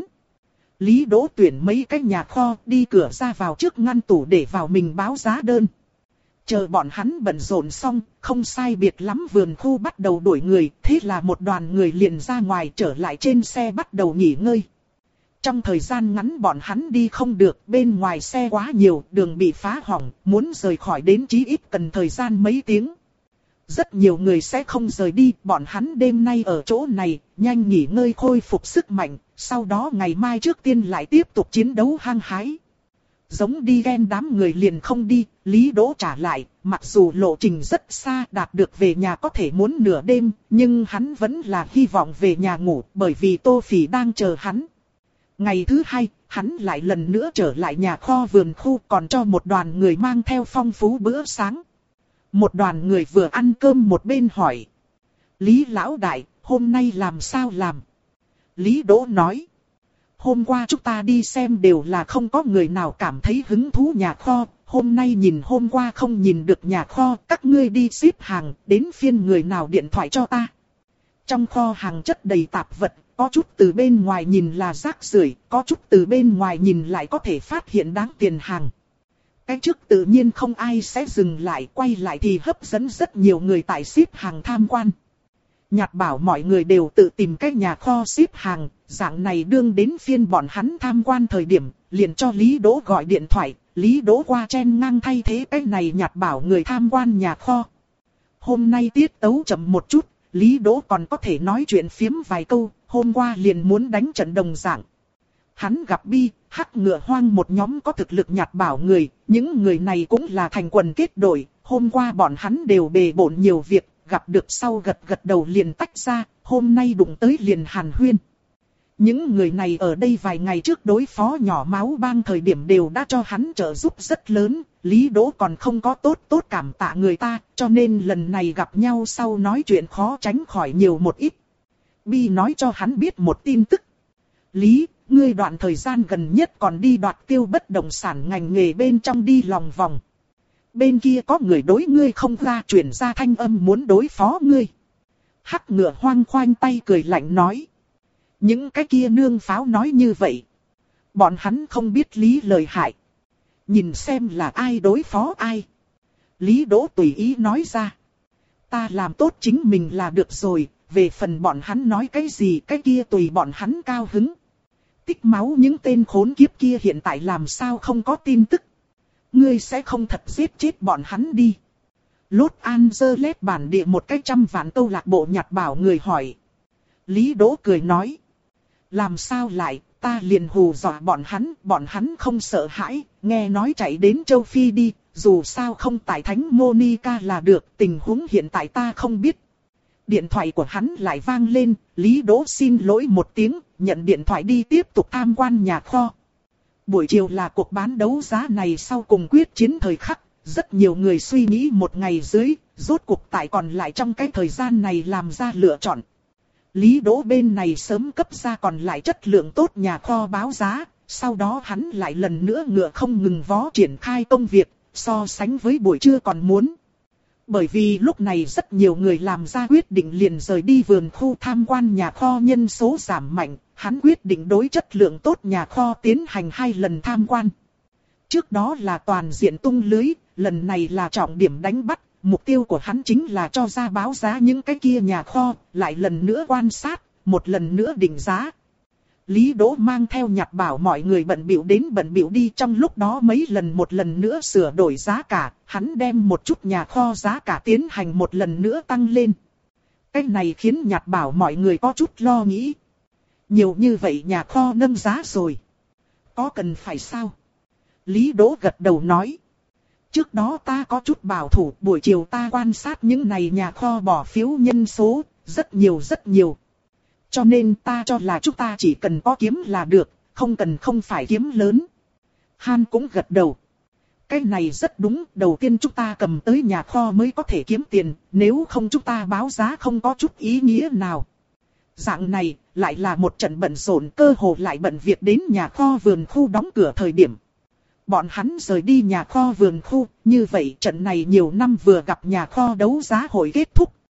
Lý Đỗ tuyển mấy cái nhà kho đi cửa ra vào trước ngăn tủ để vào mình báo giá đơn. Chờ bọn hắn bận rộn xong, không sai biệt lắm vườn khu bắt đầu đuổi người, thế là một đoàn người liền ra ngoài trở lại trên xe bắt đầu nghỉ ngơi. Trong thời gian ngắn bọn hắn đi không được, bên ngoài xe quá nhiều, đường bị phá hỏng, muốn rời khỏi đến chí ít cần thời gian mấy tiếng. Rất nhiều người sẽ không rời đi, bọn hắn đêm nay ở chỗ này, nhanh nghỉ ngơi khôi phục sức mạnh, sau đó ngày mai trước tiên lại tiếp tục chiến đấu hăng hái. Giống đi ghen đám người liền không đi, Lý Đỗ trả lại, mặc dù lộ trình rất xa đạt được về nhà có thể muốn nửa đêm, nhưng hắn vẫn là hy vọng về nhà ngủ bởi vì Tô Phỉ đang chờ hắn. Ngày thứ hai, hắn lại lần nữa trở lại nhà kho vườn khu còn cho một đoàn người mang theo phong phú bữa sáng. Một đoàn người vừa ăn cơm một bên hỏi. Lý lão đại, hôm nay làm sao làm? Lý Đỗ nói. Hôm qua chúng ta đi xem đều là không có người nào cảm thấy hứng thú nhà kho. Hôm nay nhìn hôm qua không nhìn được nhà kho, các ngươi đi xếp hàng, đến phiên người nào điện thoại cho ta. Trong kho hàng chất đầy tạp vật, có chút từ bên ngoài nhìn là rác rưởi, có chút từ bên ngoài nhìn lại có thể phát hiện đáng tiền hàng. Cái trước tự nhiên không ai sẽ dừng lại, quay lại thì hấp dẫn rất nhiều người tại xếp hàng tham quan. Nhạt bảo mọi người đều tự tìm cái nhà kho xếp hàng, dạng này đương đến phiên bọn hắn tham quan thời điểm, liền cho Lý Đỗ gọi điện thoại, Lý Đỗ qua chen ngang thay thế cái này nhạt bảo người tham quan nhà kho. Hôm nay tiết tấu chậm một chút, Lý Đỗ còn có thể nói chuyện phiếm vài câu, hôm qua liền muốn đánh trận đồng dạng. Hắn gặp Bi, Hắc Ngựa Hoang một nhóm có thực lực nhạt bảo người, những người này cũng là thành quần kết đội, hôm qua bọn hắn đều bề bộn nhiều việc, gặp được sau gật gật đầu liền tách ra, hôm nay đụng tới liền hàn huyên. Những người này ở đây vài ngày trước đối phó nhỏ máu bang thời điểm đều đã cho hắn trợ giúp rất lớn, Lý Đỗ còn không có tốt tốt cảm tạ người ta, cho nên lần này gặp nhau sau nói chuyện khó tránh khỏi nhiều một ít. Bi nói cho hắn biết một tin tức. Lý, ngươi đoạn thời gian gần nhất còn đi đoạt tiêu bất động sản ngành nghề bên trong đi lòng vòng. Bên kia có người đối ngươi không ra chuyển ra thanh âm muốn đối phó ngươi. Hắc Ngựa Hoang khoanh tay cười lạnh nói. Những cái kia nương pháo nói như vậy. Bọn hắn không biết Lý lời hại. Nhìn xem là ai đối phó ai. Lý Đỗ tùy ý nói ra. Ta làm tốt chính mình là được rồi. Về phần bọn hắn nói cái gì cái kia tùy bọn hắn cao hứng. Tích máu những tên khốn kiếp kia hiện tại làm sao không có tin tức. Ngươi sẽ không thật giết chết bọn hắn đi. Los Angeles bản địa một cái trăm vạn câu lạc bộ nhặt bảo người hỏi. Lý Đỗ cười nói. Làm sao lại, ta liền hù dọa bọn hắn, bọn hắn không sợ hãi, nghe nói chạy đến châu Phi đi, dù sao không tại Thánh Monica là được, tình huống hiện tại ta không biết. Điện thoại của hắn lại vang lên, Lý Đỗ xin lỗi một tiếng, nhận điện thoại đi tiếp tục tham quan nhà kho. Buổi chiều là cuộc bán đấu giá này sau cùng quyết chiến thời khắc, rất nhiều người suy nghĩ một ngày dưới, rốt cuộc tại còn lại trong cái thời gian này làm ra lựa chọn. Lý Đỗ bên này sớm cấp ra còn lại chất lượng tốt nhà kho báo giá, sau đó hắn lại lần nữa ngựa không ngừng vó triển khai công việc, so sánh với buổi trưa còn muốn. Bởi vì lúc này rất nhiều người làm ra quyết định liền rời đi vườn khu tham quan nhà kho nhân số giảm mạnh, hắn quyết định đối chất lượng tốt nhà kho tiến hành hai lần tham quan. Trước đó là toàn diện tung lưới, lần này là trọng điểm đánh bắt, Mục tiêu của hắn chính là cho ra báo giá những cái kia nhà kho, lại lần nữa quan sát, một lần nữa định giá. Lý Đỗ mang theo Nhạc Bảo mọi người bận bịu đến bận bịu đi, trong lúc đó mấy lần một lần nữa sửa đổi giá cả, hắn đem một chút nhà kho giá cả tiến hành một lần nữa tăng lên. Cái này khiến Nhạc Bảo mọi người có chút lo nghĩ. Nhiều như vậy nhà kho nâng giá rồi. Có cần phải sao? Lý Đỗ gật đầu nói. Trước đó ta có chút bảo thủ, buổi chiều ta quan sát những này nhà kho bỏ phiếu nhân số, rất nhiều rất nhiều. Cho nên ta cho là chúng ta chỉ cần có kiếm là được, không cần không phải kiếm lớn. Han cũng gật đầu. Cái này rất đúng, đầu tiên chúng ta cầm tới nhà kho mới có thể kiếm tiền, nếu không chúng ta báo giá không có chút ý nghĩa nào. Dạng này, lại là một trận bận rộn, cơ hồ lại bận việc đến nhà kho vườn khu đóng cửa thời điểm. Bọn hắn rời đi nhà kho vườn khu, như vậy trận này nhiều năm vừa gặp nhà kho đấu giá hội kết thúc,